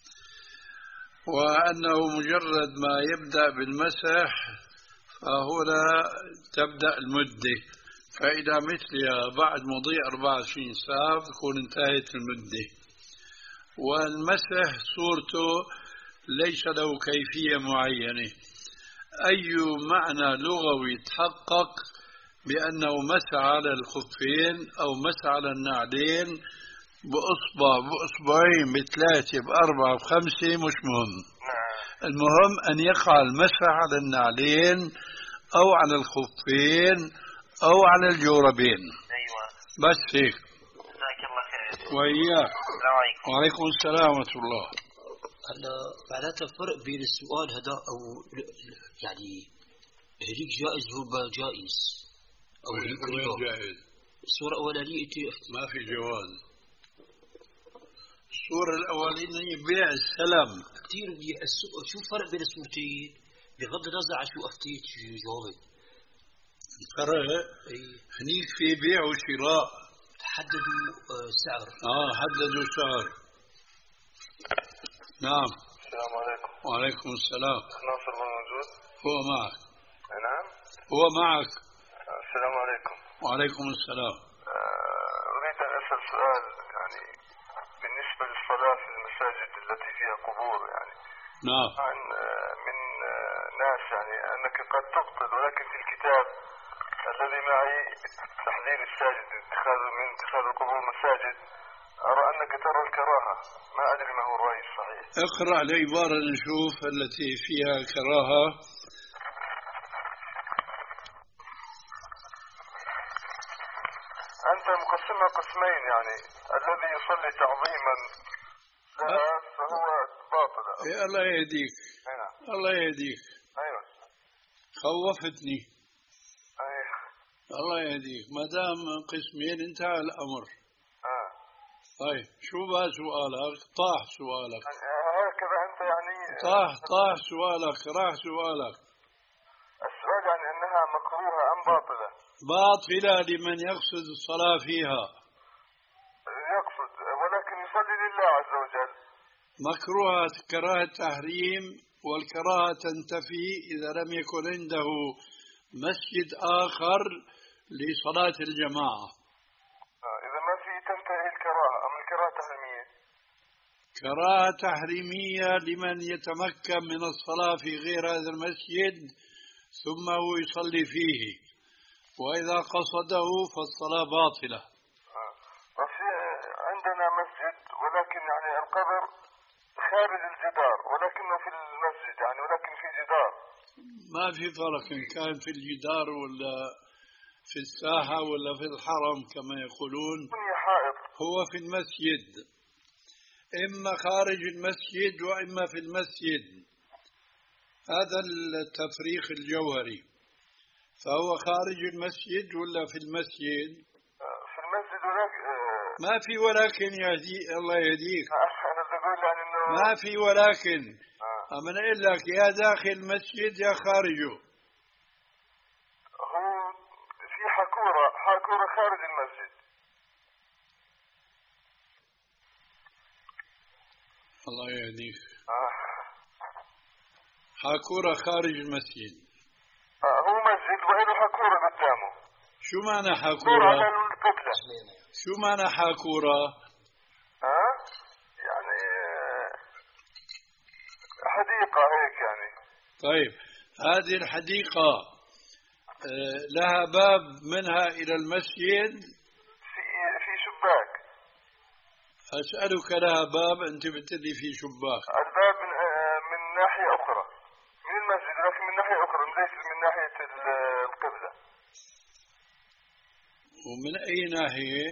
وأنه مجرد ما يبدأ بالمسح فهنا تبدأ المدة، فإذا مثلها بعد مضي أربعة وعشرين ساعة تكون انتهت المدة. والمسح صورته ليس له كيفية معينة، أي معنى لغوي تحقق بأنه مسح على الخفين أو مسح على النعلين بأصبع بأصبعين بثلاثة بأربعة بخمسة مش مهم. المهم أن يقع المسح على النعلين أو على الخفين أو على الجوربين. أيوة. بس هيك. جزاك الله خير. وإياك. السلام عليكم. وعليكم السلام ورحمة الله. هلا معناتها الفرق بين السؤال هذا أو يعني هذيك جائز وما جائز أو هذيك جائز. الصورة الأولانية ما في جواز. الصورة الأولانية بيع السلام. كثير منيح. شو الفرق بين الصورتين بغض النظر عن شو أفتيت شو جاوبت؟ الفرق هنيك في بيع وشراء. حددوا سعر. آه حددوا سعر. نعم. السلام عليكم. وعليكم السلام. ناصر موجود؟ هو معك. نعم. هو معك. السلام عليكم. وعليكم السلام. أريد أن أسأل سؤال يعني بالنسبة للصلاة في المساجد التي فيها قبور يعني. نعم. عن من ناس يعني أنك قد تقتل، ولكن في الكتاب الذي معي تحذير الساجد اتخاذ من اتخاذ القبور مساجد، أرى أنك ترى الكراهة، ما أدري ما هو الرأي الصحيح. اقرأ العبارة نشوف التي فيها كراهة. أنت مقسمها قسمين يعني، الذي يصلي تعظيما لها فهو باطل. يا الله يهديك. أيوة. الله يهديك. أيوة. خوفتني. أيوة. الله يهديك. ما دام قسمين انتهى الأمر. آه. طيب شو بقى سؤالك؟ طاح سؤالك. هكذا أنت يعني. طاح طاح سؤالك، راح سؤالك. السؤال يعني أنها مكروهة أم باطلة؟ باطلة لمن يقصد الصلاة فيها. يقصد ولكن يصلي لله عز وجل. مكروهة كراهة تحريم، والكراهة تنتفي إذا لم يكن عنده مسجد آخر لصلاة الجماعة. آه. إذا ما في تنتهي الكراهة أم الكراهة تحريمية؟ كراهة تحريمية لمن يتمكن من الصلاة في غير هذا المسجد ثم هو يصلي فيه، وإذا قصده فالصلاة باطلة. آه. وفي عندنا مسجد ولكن يعني القبر خارج الجدار ولكنه في المسجد يعني، ولكن في جدار. ما في فرق إن كان في الجدار ولا في الساحة ولا في الحرم كما يقولون. هو في المسجد، إما خارج المسجد وإما في المسجد. هذا التفريق الجوهري. فهو خارج المسجد ولا في المسجد؟ في المسجد ولكن ما في ولكن يهدي الله يهديك. أنا بقول يعني إنه ما في ولكن. أما أنا أقول لك يا داخل المسجد يا خارجه. هو في حكورة حكورة خارج المسجد. الله يهديك. آه. حكورة خارج المسجد. آه. هو مسجد وإله حكورة قدامه. شو معنى حكورة؟ على القبلة. شو معنى حكورة؟ ها؟ يعني حديقة هيك يعني. طيب هذه الحديقة لها باب منها إلى المسجد؟ في في أسألك لها باب أنت بتدي في شباك. الباب من, من ناحية أخرى من المسجد، لكن من ناحية أخرى ليس من ناحية القبلة. ومن أي ناحية؟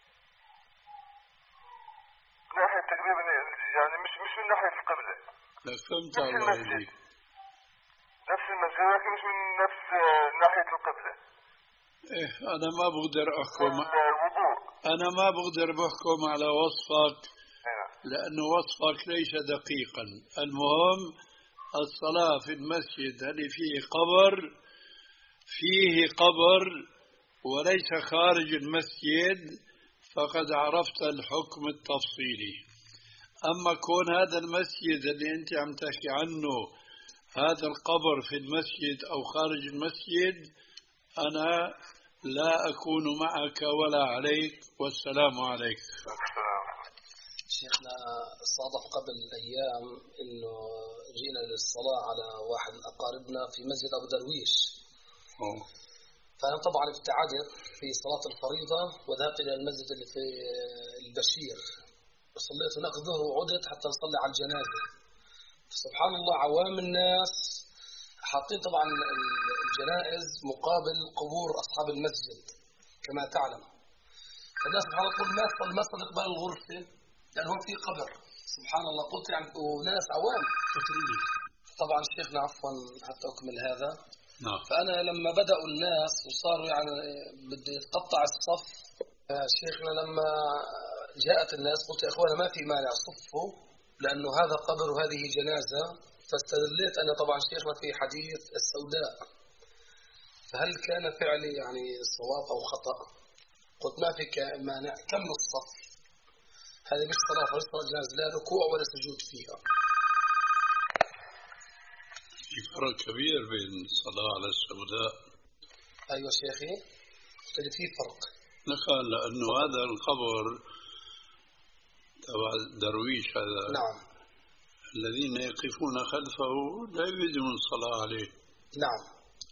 ناحية تقريبا يعني مش مش من ناحية القبلة. لا فهمت الله يهديك. نفس المسجد لكن مش من نفس ناحية القبلة. إيه أنا ما بقدر أحكم. الوضوء. أنا ما بقدر بحكم على وصفك لأن وصفك ليس دقيقا. المهم الصلاة في المسجد هل فيه قبر؟ فيه قبر وليس خارج المسجد، فقد عرفت الحكم التفصيلي. أما كون هذا المسجد اللي أنت عم تحكي عنه هذا القبر في المسجد أو خارج المسجد، أنا لا أكون معك ولا عليك، والسلام عليك. شيخنا صادف قبل أيام إنه جينا للصلاة على واحد من أقاربنا في مسجد أبو درويش. أوه. فأنا طبعا ابتعدت في صلاة الفريضة وذهبت إلى المسجد اللي في البشير وصليت هناك الظهر وعدت حتى نصلي على الجنازة. سبحان الله عوام الناس حاطين طبعا الجنائز مقابل قبور أصحاب المسجد كما تعلم. فالناس سبحان الله تقول الناس ما استقبال الغرفة لأن هو في قبر. سبحان الله قلت يعني وناس عوام كثيرين. طبعا شيخنا عفوا حتى أكمل هذا. نعم. فأنا لما بدأوا الناس وصاروا يعني بدي يتقطع الصف، شيخنا لما جاءت الناس قلت يا إخوانا ما في مانع صفوا لأنه هذا قبر وهذه جنازة. فاستدليت أنا طبعا شيخنا في حديث السوداء، فهل كان فعلي يعني صواب أو خطأ؟ قلت ما في مانع كمل الصف، هذه مش صلاة ولا صلاة جنازة، لا ركوع ولا سجود فيها. في فرق كبير بين الصلاة على السوداء. أيوة شيخي قلت لي في فرق. نقال لأنه هذا القبر تبع درويش هذا. نعم. الذين يقفون خلفه لا يريدون الصلاة عليه. نعم.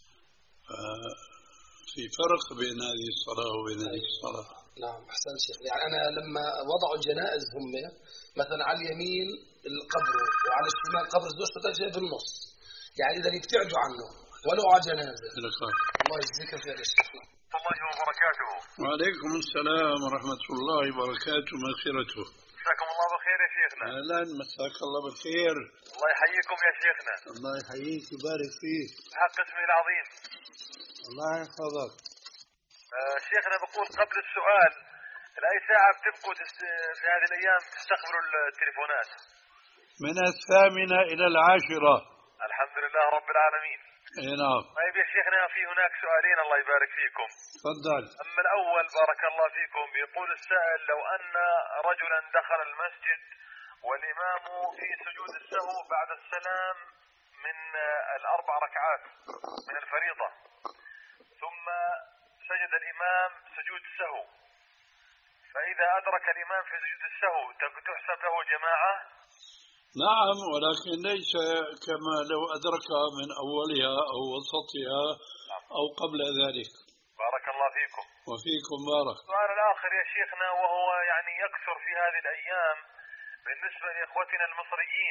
في فرق بين هذه الصلاة وبين هذه الصلاة. نعم أحسن شيخ. يعني أنا لما وضعوا الجنائز هم مثلا على اليمين القبر وعلى الشمال قبر زوجته جاي بالنص، يعني إذا يبتعدوا عنه ولو على جنازة. الله يجزيك خير يا شيخ. الله وبركاته. وعليكم السلام ورحمة الله وبركاته ومغفرته. مساكم الله بالخير يا شيخنا. أهلا مساك الله بالخير. الله يحييكم يا شيخنا. الله يحييك ويبارك فيك. حق اسمه العظيم. الله يحفظك. آه شيخنا بقول قبل السؤال لأي ساعة بتبقوا تست... في هذه الأيام تستقبلوا التليفونات؟ من الثامنة إلى العاشرة. الحمد لله رب العالمين. اي نعم. طيب يا شيخنا في هناك سؤالين الله يبارك فيكم. تفضل. أما الأول بارك الله فيكم بيقول السائل لو أن رجلا دخل المسجد والإمام في سجود السهو بعد السلام من الأربع ركعات من الفريضة ثم سجد الإمام سجود السهو، فإذا أدرك الإمام في سجود السهو تحسب له جماعة؟ نعم ولكن ليس كما لو أدركها من أولها أو وسطها أو قبل ذلك. بارك الله فيكم. وفيكم بارك. السؤال الآخر يا شيخنا وهو يعني يكثر في هذه الأيام بالنسبة لإخوتنا المصريين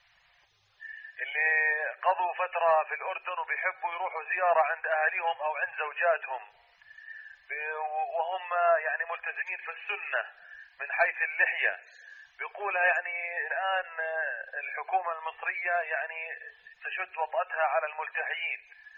اللي قضوا فترة في الأردن وبيحبوا يروحوا زيارة عند أهاليهم أو عند زوجاتهم وهم يعني ملتزمين في السنة من حيث اللحية، بيقولها يعني الآن الحكومة المصرية يعني تشد وطأتها على الملتحيين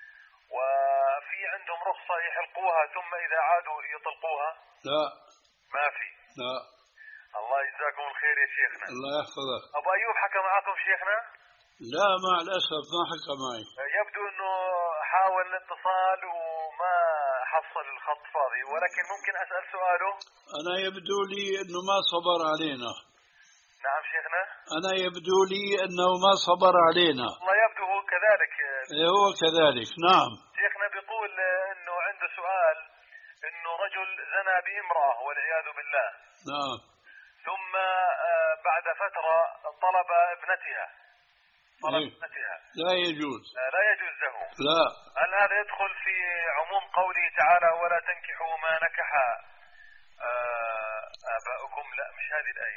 وفي عندهم رخصة يحلقوها ثم إذا عادوا يطلقوها. لا ما في. لا. الله يجزاكم الخير يا شيخنا. الله يحفظك. أبو أيوب حكى معكم شيخنا؟ لا مع الأسف ما حكى معي. يبدو أنه حاول الاتصال وما حصل الخط فاضي، ولكن ممكن أسأل سؤاله؟ أنا يبدو لي أنه ما صبر علينا. نعم شيخنا. أنا يبدو لي أنه ما صبر علينا. الله يبدو هو كذلك. هو كذلك نعم. شيخنا بيقول أنه عنده سؤال أنه رجل زنى بامرأة والعياذ بالله. نعم. ثم بعد فترة طلب ابنتها. طلب إيه؟ ابنتها. لا يجوز. لا يجوز له. لا. هل هذا يدخل في عموم قوله تعالى ولا تنكحوا ما نكح آباؤكم، لا مش هذه الآية.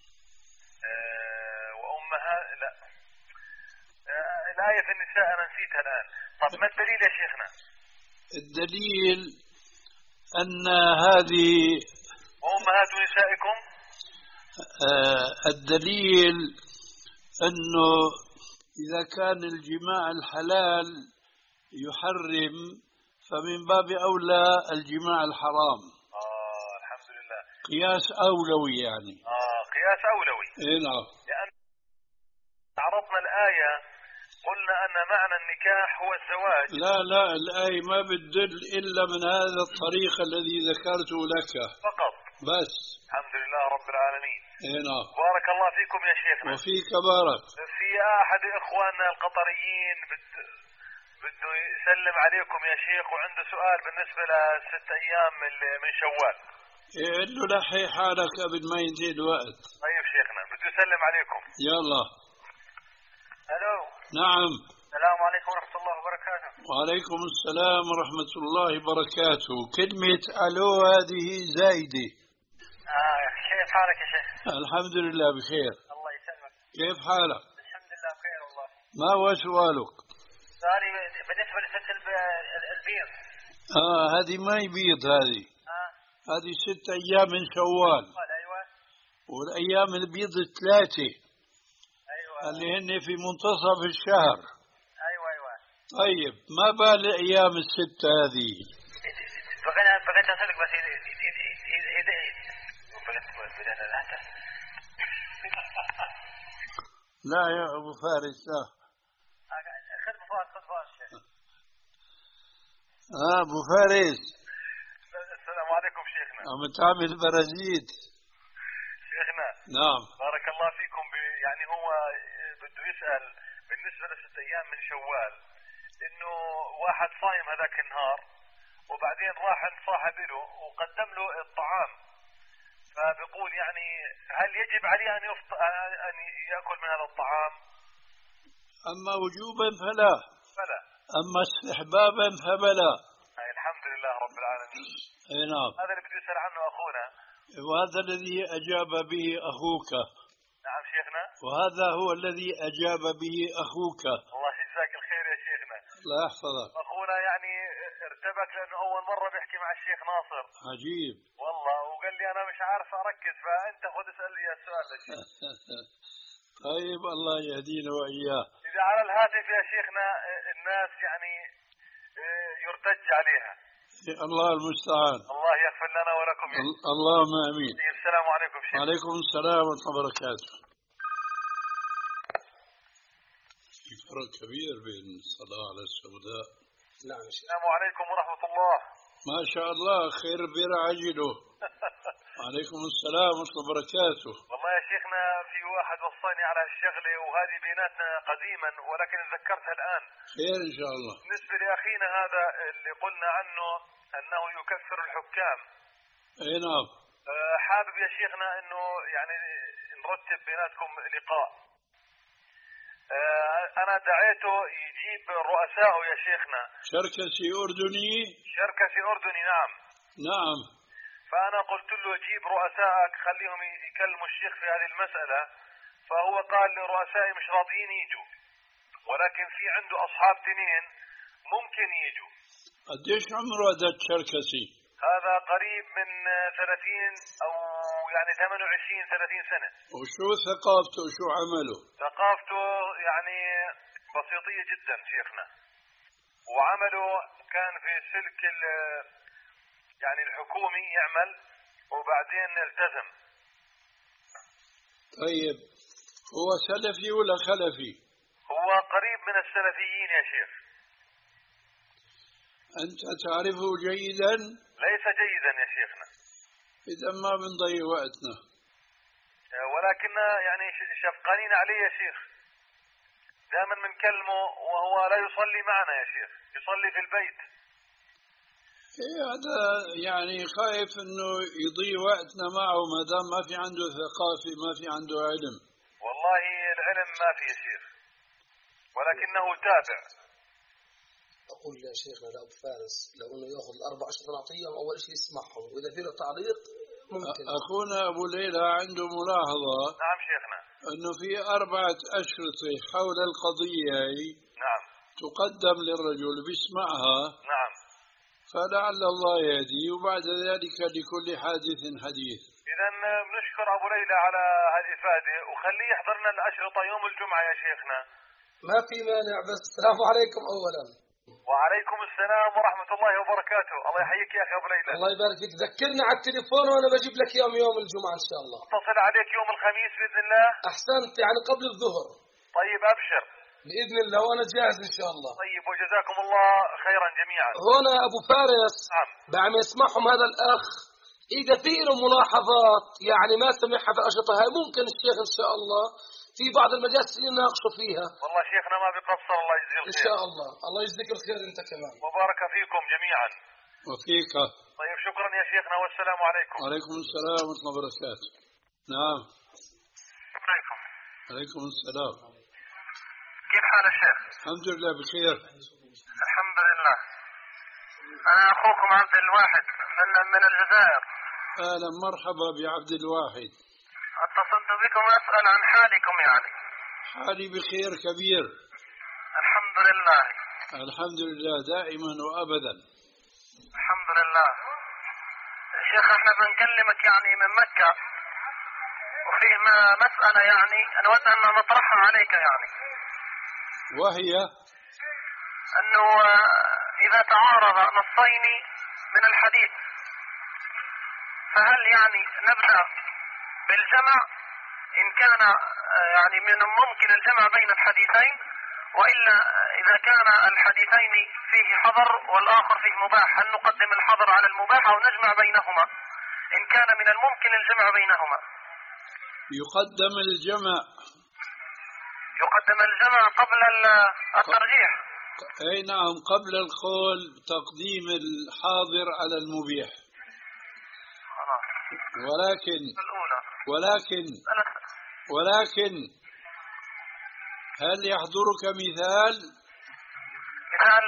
آه وأمها لا، آه الآية في النساء أنا نسيتها الآن. طب ما الدليل يا شيخنا؟ الدليل أن هذه وأمهات نسائكم، آه الدليل أنه إذا كان الجماع الحلال يحرم فمن باب أولى الجماع الحرام. آه الحمد لله. قياس أولوي يعني. آه قياس أولوي. إيه نعم. لأن عرضنا الآية قلنا أن معنى النكاح هو الزواج. لا لا، الآية ما بتدل إلا من هذا الطريق الذي ذكرته لك فقط بس. الحمد لله رب العالمين. إيه نعم. بارك الله فيكم يا شيخنا. وفيك بارك. في أحد إخواننا القطريين بد... بده يسلم عليكم يا شيخ، وعنده سؤال بالنسبة لست أيام من شوال. إيه له لحي حالك قبل ما ينتهي الوقت. طيب شيخنا بده يسلم عليكم. يلا. ألو. نعم. السلام عليكم ورحمة الله وبركاته. وعليكم السلام ورحمة الله وبركاته. كلمة ألو هذه زايدة. آه كيف حالك يا شيخ؟ الحمد لله بخير. الله يسلمك. كيف حالك؟ الحمد لله بخير والله. ما هو سؤالك؟ سؤالي بالنسبة لست البيض. آه هذه ما يبيض هذه. آه. هذه ست أيام من شوال. أيوة. والأيام البيض ثلاثة. أيوة. اللي هن في منتصف الشهر. أيوة أيوة. طيب ما بال أيام الستة هذه؟ بغينا بغيت أسألك بس إذا إذا لا يا أبو فارس لا. خذ فؤاد خذ فؤاد شيخ. آه أبو فارس. السلام عليكم شيخنا. عم تعمل برازيل. شيخنا. نعم. بارك الله فيكم. يعني هو بده يسأل بالنسبة لست أيام من شوال، إنه واحد صايم هذاك النهار وبعدين راح عند صاحب له وقدم له الطعام، فبيقول يعني هل يجب عليه أن يفطر أن يأكل من هذا الطعام؟ أما وجوبا فلا. فلا. أما استحبابا فبلا. أي الحمد لله رب العالمين. أي نعم. هذا اللي بده يسأل عنه أخونا. وهذا الذي أجاب به أخوك. نعم شيخنا. وهذا هو الذي أجاب به أخوك. الله يجزاك الخير يا شيخنا. الله يحفظك. أخونا يعني ارتبك لأنه أول مرة بيحكي مع الشيخ ناصر. عجيب. والله وقال لي أنا مش عارف أركز، فأنت خذ اسأل لي السؤال للشيخ. طيب الله يهدينا وإياه. إذا على الهاتف يا شيخنا الناس يعني يرتج عليها. الله المستعان. الله يغفر لنا ولكم. اللهم آمين. السلام عليكم شيخ. وعليكم السلام ورحمة الله وبركاته. في فرق كبير بين الصلاة على السوداء. نعم. السلام عليكم ورحمة الله. ما شاء الله خير برعجله. عليكم السلام ورحمة الله وبركاته. والله يا شيخنا في واحد وصاني على الشغلة وهذه بيناتنا قديما ولكن تذكرتها الآن. خير إن شاء الله. بالنسبة لأخينا هذا اللي قلنا عنه أنه يكفر الحكام. أي نعم. حابب يا شيخنا أنه يعني نرتب بيناتكم لقاء. أنا دعيته يجيب رؤسائه يا شيخنا. شركسي أردني. شركسي أردني نعم. نعم. فأنا قلت له جيب رؤسائك خليهم يكلموا الشيخ في هذه المسألة، فهو قال لي رؤسائي مش راضيين يجوا، ولكن في عنده أصحاب تنين ممكن يجوا. قديش عمره هذا الشركسي؟ هذا قريب من ثلاثين أو يعني ثمانية وعشرين ثلاثين سنة. وشو ثقافته وشو عمله؟ ثقافته يعني بسيطية جدا شيخنا، وعمله كان في سلك يعني الحكومي يعمل وبعدين التزم. طيب هو سلفي ولا خلفي؟ هو قريب من السلفيين يا شيخ. أنت تعرفه جيدا؟ ليس جيدا يا شيخنا. إذا ما بنضيع وقتنا. ولكن يعني شفقانين عليه يا شيخ، دائما بنكلمه وهو لا يصلي معنا يا شيخ، يصلي في البيت. إيه هذا يعني خايف إنه يضيع وقتنا معه ما دام ما في عنده ثقافة ما في عنده علم. والله العلم ما في يا شيخ، ولكنه تابع. أقول يا شيخنا لأبو فارس لو إنه يأخذ الأربع عشر نعطيهم أول شيء يسمعهم، وإذا في له تعليق ممكن. أخونا أبو ليلى عنده ملاحظة. نعم شيخنا. أنه في أربعة أشرطة حول القضية. نعم. تقدم للرجل بيسمعها. نعم. فلعل الله يهدي، وبعد ذلك لكل حادث حديث. إذا بنشكر أبو ليلى على هذه الإفادة، وخليه يحضرنا الأشرطة يوم الجمعة يا شيخنا. ما في مانع، بس السلام عليكم أولا. وعليكم السلام ورحمة الله وبركاته. الله يحييك يا أخي أبو ليلى. الله يبارك فيك، ذكرني على التليفون وأنا بجيب لك يوم يوم الجمعة إن شاء الله. اتصل عليك يوم الخميس بإذن الله. أحسنت، يعني قبل الظهر. طيب أبشر. بإذن الله وأنا جاهز إن شاء الله. طيب وجزاكم الله خيرا جميعا. هنا أبو فارس. نعم. بعد ما يسمعهم هذا الأخ إذا في له ملاحظات يعني ما سمعها في الأشرطة هاي، ممكن الشيخ إن شاء الله في بعض المجالس يناقشوا فيها. والله شيخنا ما بيقصر، الله يجزيه الخير. إن شاء الله، الله يجزيك الخير أنت كمان. وبارك فيكم جميعا. وفيك. طيب شكرا يا شيخنا، والسلام عليكم. وعليكم السلام ورحمة الله وبركاته. نعم. عليكم. عليكم السلام. كيف حال الشيخ؟ الحمد لله بخير. الحمد لله. أنا أخوكم عبد الواحد من من الجزائر. أهلا مرحبا بعبد الواحد. اتصلت بكم أسأل عن حالكم يعني. حالي بخير كبير. الحمد لله. الحمد لله دائما وأبدا. الحمد لله. شيخ احنا بنكلمك يعني من مكة، وفي مسألة يعني نود أن نطرحها عليك يعني. وهي أنه إذا تعارض نصين من الحديث فهل يعني نبدأ بالجمع إن كان يعني من الممكن الجمع بين الحديثين، وإلا إذا كان الحديثين فيه حظر والآخر فيه مباح هل نقدم الحظر على المباح أو نجمع بينهما إن كان من الممكن الجمع بينهما؟ يقدم الجمع. يقدم الجمع قبل الترجيح. أي نعم، قبل القول تقديم الحاضر على المبيح. ولكن ولكن ولكن هل يحضرك مثال؟ مثال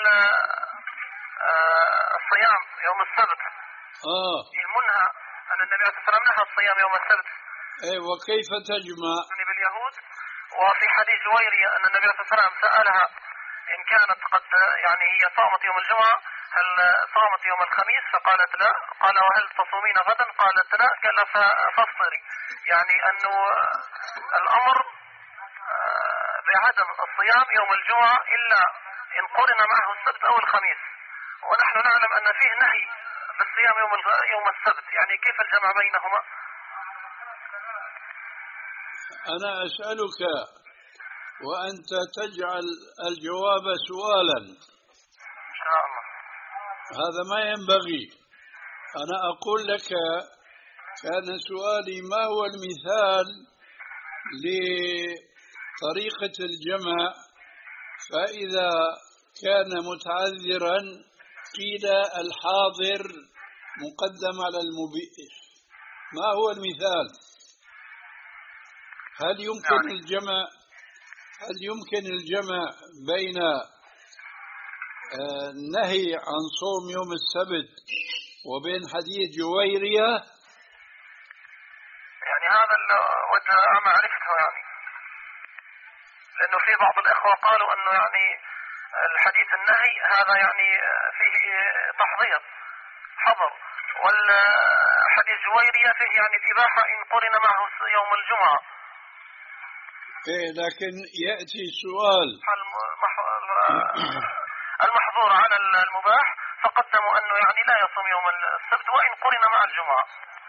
آه الصيام يوم السبت. آه المنهى أن النبي عليه الصلاة والسلام نهى الصيام يوم السبت. أي وكيف تجمع؟ يعني باليهود. وفي حديث جويرية أن النبي عليه الصلاة والسلام سألها إن كانت قد يعني هي صامت يوم الجمعة هل صامت يوم الخميس؟ فقالت لا. قال وهل تصومين غدا؟ قالت لا. قال فافطري. يعني أنه الأمر بعدم الصيام يوم الجمعة إلا إن قرن معه السبت أو الخميس، ونحن نعلم أن فيه نهي بالصيام يوم يوم السبت، يعني كيف الجمع بينهما؟ أنا أسألك وأنت تجعل الجواب سؤالا. إن شاء الله. هذا ما ينبغي. أنا أقول لك كان سؤالي ما هو المثال لطريقة الجمع، فإذا كان متعذرا قيل الحاضر مقدم على المبيح. ما هو المثال؟ هل يمكن يعني. الجمع هل يمكن الجمع بين النهي عن صوم يوم السبت وبين حديث جويرية؟ يعني هذا وجه معرفته يعني، لأنه في بعض الإخوة قالوا أنه يعني الحديث النهي هذا يعني فيه تحضير حظر، والحديث جويرية فيه يعني الإباحة إن قرن معه يوم الجمعة. إيه لكن يأتي سؤال المحظور على المباح فقدموا أنه يعني لا يصوم يوم السبت وإن قرن مع الجمعة.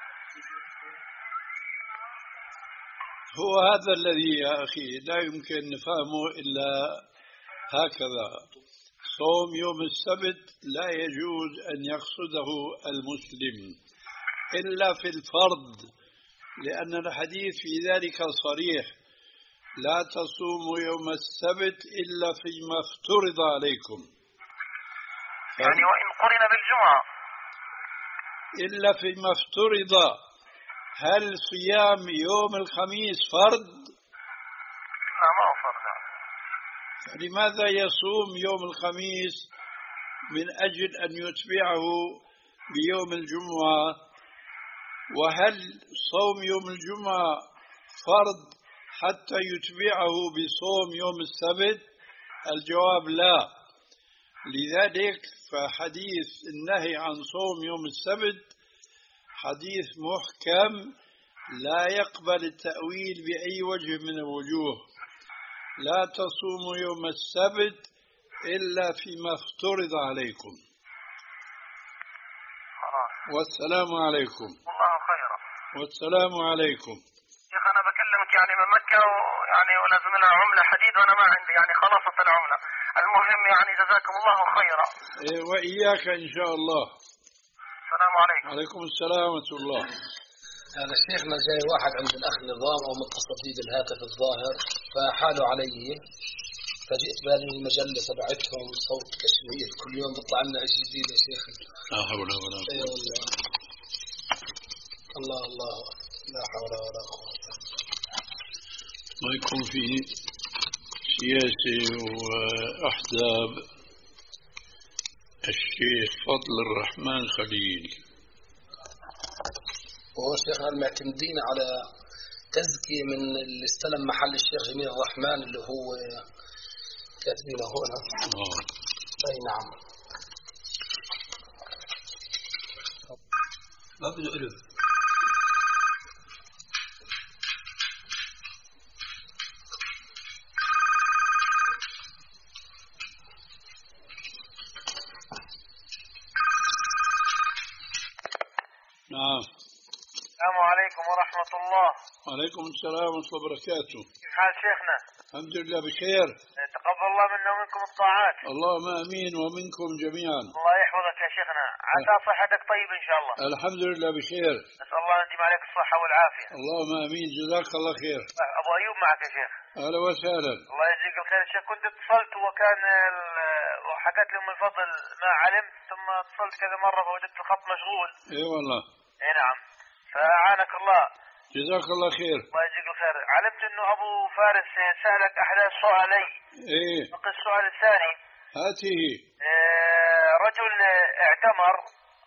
هو هذا الذي يا أخي لا يمكن نفهمه إلا هكذا. صوم يوم السبت لا يجوز أن يقصده المسلم إلا في الفرض، لأن الحديث في ذلك صريح: لا تصوموا يوم السبت إلا فيما افترض عليكم. يعني وإن قرن بالجمعة إلا فيما افترض. هل صيام يوم الخميس فرض؟ لا ما هو فرض. لماذا يصوم يوم الخميس من أجل أن يتبعه بيوم الجمعة؟ وهل صوم يوم الجمعة فرض حتى يتبعه بصوم يوم السبت؟ الجواب لا. لذلك فحديث النهي عن صوم يوم السبت حديث محكم لا يقبل التأويل بأي وجه من الوجوه. لا تصوموا يوم السبت إلا فيما افترض عليكم. والسلام عليكم. الله خيرا. والسلام عليكم. شيخ أنا بكلمك يعني من مكة ويعني ولازم لها عملة حديد وأنا ما عندي يعني خلاصة العملة. المهم يعني جزاكم الله خيرا. إيه وإياك إن شاء الله. السلام عليكم. عليكم السلام ورحمة الله. هذا شيخنا جاي واحد عند الأخ نظام أو متصل فيه بالهاتف الظاهر فحاله علي، فجئت بهذه المجلة تبعتهم صوت كشمير كل يوم بيطلع لنا شيء جديد يا شيخ. لا حول ولا قوة. اي والله. الله الله لا حول ولا قوة. ما يكون في سياسة وأحزاب. الشيخ فضل الرحمن خليل وهو شيخنا المعتمدين على تزكية من اللي استلم محل الشيخ جميل الرحمن اللي هو كاتبينه هنا. آه. أي نعم. ما بدو إله. نعم. السلام عليكم ورحمة الله. وعليكم السلام ورحمة الله وبركاته. كيف حال شيخنا؟ الحمد لله بخير. تقبل الله منا ومنكم الطاعات. اللهم آمين ومنكم جميعا. الله يحفظك يا شيخنا. عسى صحتك طيب إن شاء الله. الحمد لله بخير. نسأل الله أن يديم عليك الصحة والعافية. اللهم آمين. جزاك الله خير. أبو أيوب معك يا شيخ. أهلا وسهلا. الله يجزيك الخير يا شيخ. كنت اتصلت وكان وحكت لي أم الفضل ما علمت، ثم اتصلت كذا مرة فوجدت الخط مشغول. اي والله. اي نعم. فأعانك الله. جزاك الله خير. الله يجزيك الخير. علمت انه ابو فارس سألك احد سؤالي. ايه. السؤال الثاني. هاته. اه رجل اعتمر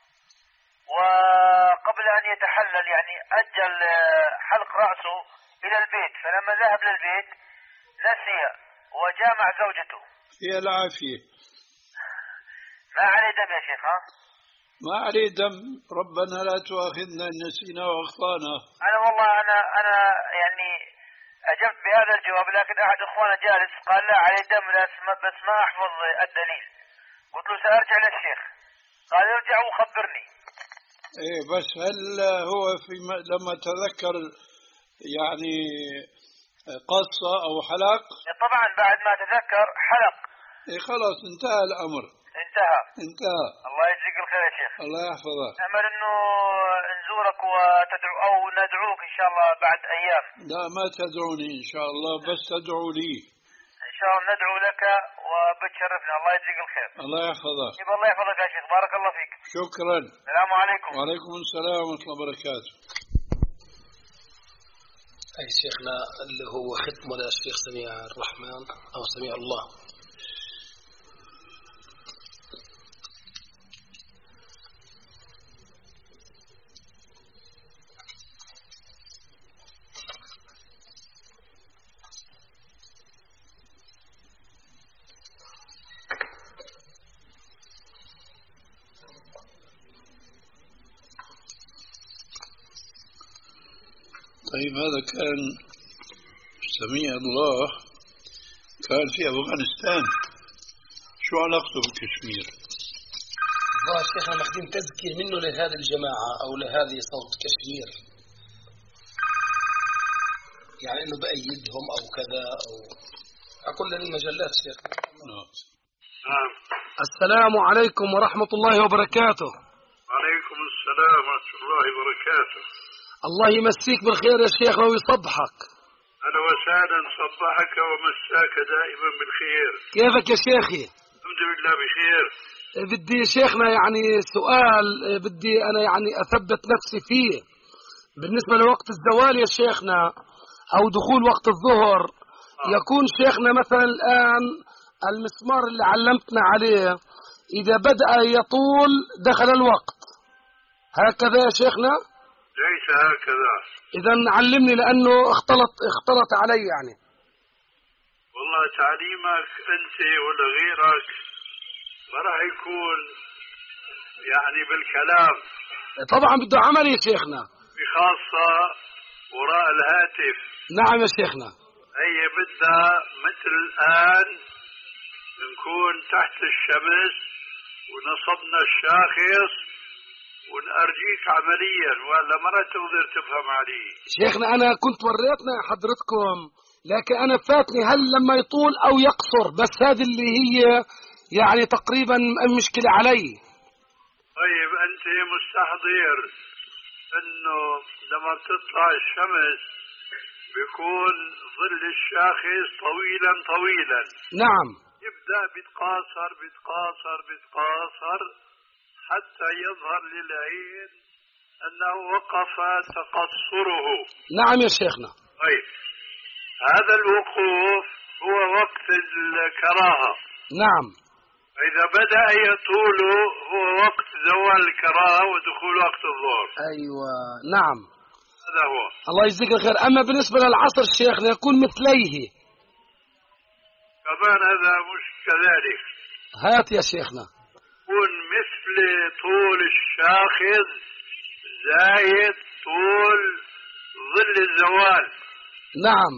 وقبل ان يتحلل يعني اجل حلق رأسه الى البيت، فلما ذهب للبيت نسي وجامع زوجته. هي العافية. ما عليه دم يا شيخ ها؟ ما عليه دم. ربنا لا تؤاخذنا إن نسينا واخطانا. انا والله انا انا يعني اجبت بهذا الجواب، لكن احد اخوانا جالس قال لا عليه دم بس ما احفظ الدليل. قلت له سارجع للشيخ، قال ارجع وخبرني. ايه بس هل هو في لما تذكر يعني قصة او حلق؟ طبعا بعد ما تذكر حلق. ايه خلاص انتهى الامر. انتهى. انتهى. الله يجزيك الخير يا شيخ. الله يحفظك. امل انه نزورك وتدعو او ندعوك ان شاء الله بعد ايام. لا ما تدعوني ان شاء الله، بس تدعو لي. ان شاء الله ندعو لك وبتشرفنا. الله يجزيك الخير. الله يحفظك. يبقى الله يحفظك يا شيخ. بارك الله فيك. شكرا. السلام عليكم. وعليكم السلام ورحمة الله وبركاته. أي شيخنا اللي هو ختمه للشيخ سميع الرحمن أو سميع الله. طيب هذا كان سميع الله كان في أفغانستان، شو علاقته بالكشمير؟ والله شيخنا ماخذين تذكير منه لهذه الجماعة أو لهذه صوت كشمير، يعني إنه بأيدهم أو كذا أو أقول للمجلات شيخ. نعم. السلام عليكم ورحمة الله وبركاته. وعليكم السلام ورحمة الله وبركاته. الله يمسيك بالخير يا شيخنا ويصبحك. أهلا وسهلا، صبحك ومساك دائما بالخير. كيفك يا شيخي؟ الحمد لله بخير. بدي شيخنا يعني سؤال بدي أنا يعني أثبت نفسي فيه بالنسبة لوقت الزوال يا شيخنا أو دخول وقت الظهر. آه. يكون شيخنا مثلا الآن المسمار اللي علمتنا عليه إذا بدأ يطول دخل الوقت، هكذا يا شيخنا؟ جيد هكذا. إذا علمني لأنه اختلط اختلط علي يعني. والله تعليمك أنت ولا غيرك ما راح يكون يعني بالكلام، طبعا بده عمل يا شيخنا، بخاصة وراء الهاتف. نعم يا شيخنا. هي بدها مثل الآن نكون تحت الشمس ونصبنا الشاخص ونأرجيك عمليا، ولا مرة تقدر تفهم علي. شيخنا أنا كنت وريتنا حضرتكم، لكن أنا فاتني هل لما يطول أو يقصر، بس هذه اللي هي يعني تقريبا مشكلة علي. طيب أنت مستحضر إنه لما بتطلع الشمس بيكون ظل الشاخص طويلا طويلا. نعم. يبدأ بيتقاصر بيتقاصر بيتقاصر حتى يظهر للعين أنه وقف تقصره. نعم يا شيخنا. طيب هذا الوقوف هو وقت الكراهة. نعم. إذا بدأ يطول هو وقت زوال الكراهة ودخول وقت الظهر. أيوة نعم هذا هو. الله يجزيك الخير. أما بالنسبة للعصر شيخنا يكون مثليه كمان هذا مش كذلك. هات يا شيخنا. يكون مثل طول الشاخص زايد طول ظل الزوال. نعم.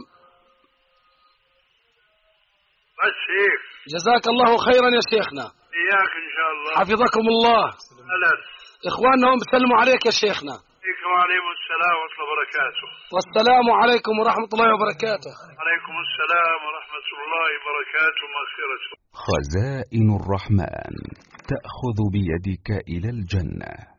بس هيك. جزاك الله خيرا يا شيخنا. إياك إن شاء الله. حفظكم الله. أهلا. إخواننا هم بيسلموا عليك يا شيخنا. وعليكم السلام ورحمة الله وبركاته. والسلام عليكم ورحمة الله وبركاته. عليكم السلام ورحمة الله وبركاته ومغفرته. خزائن الرحمن تأخذ بيدك إلى الجنة.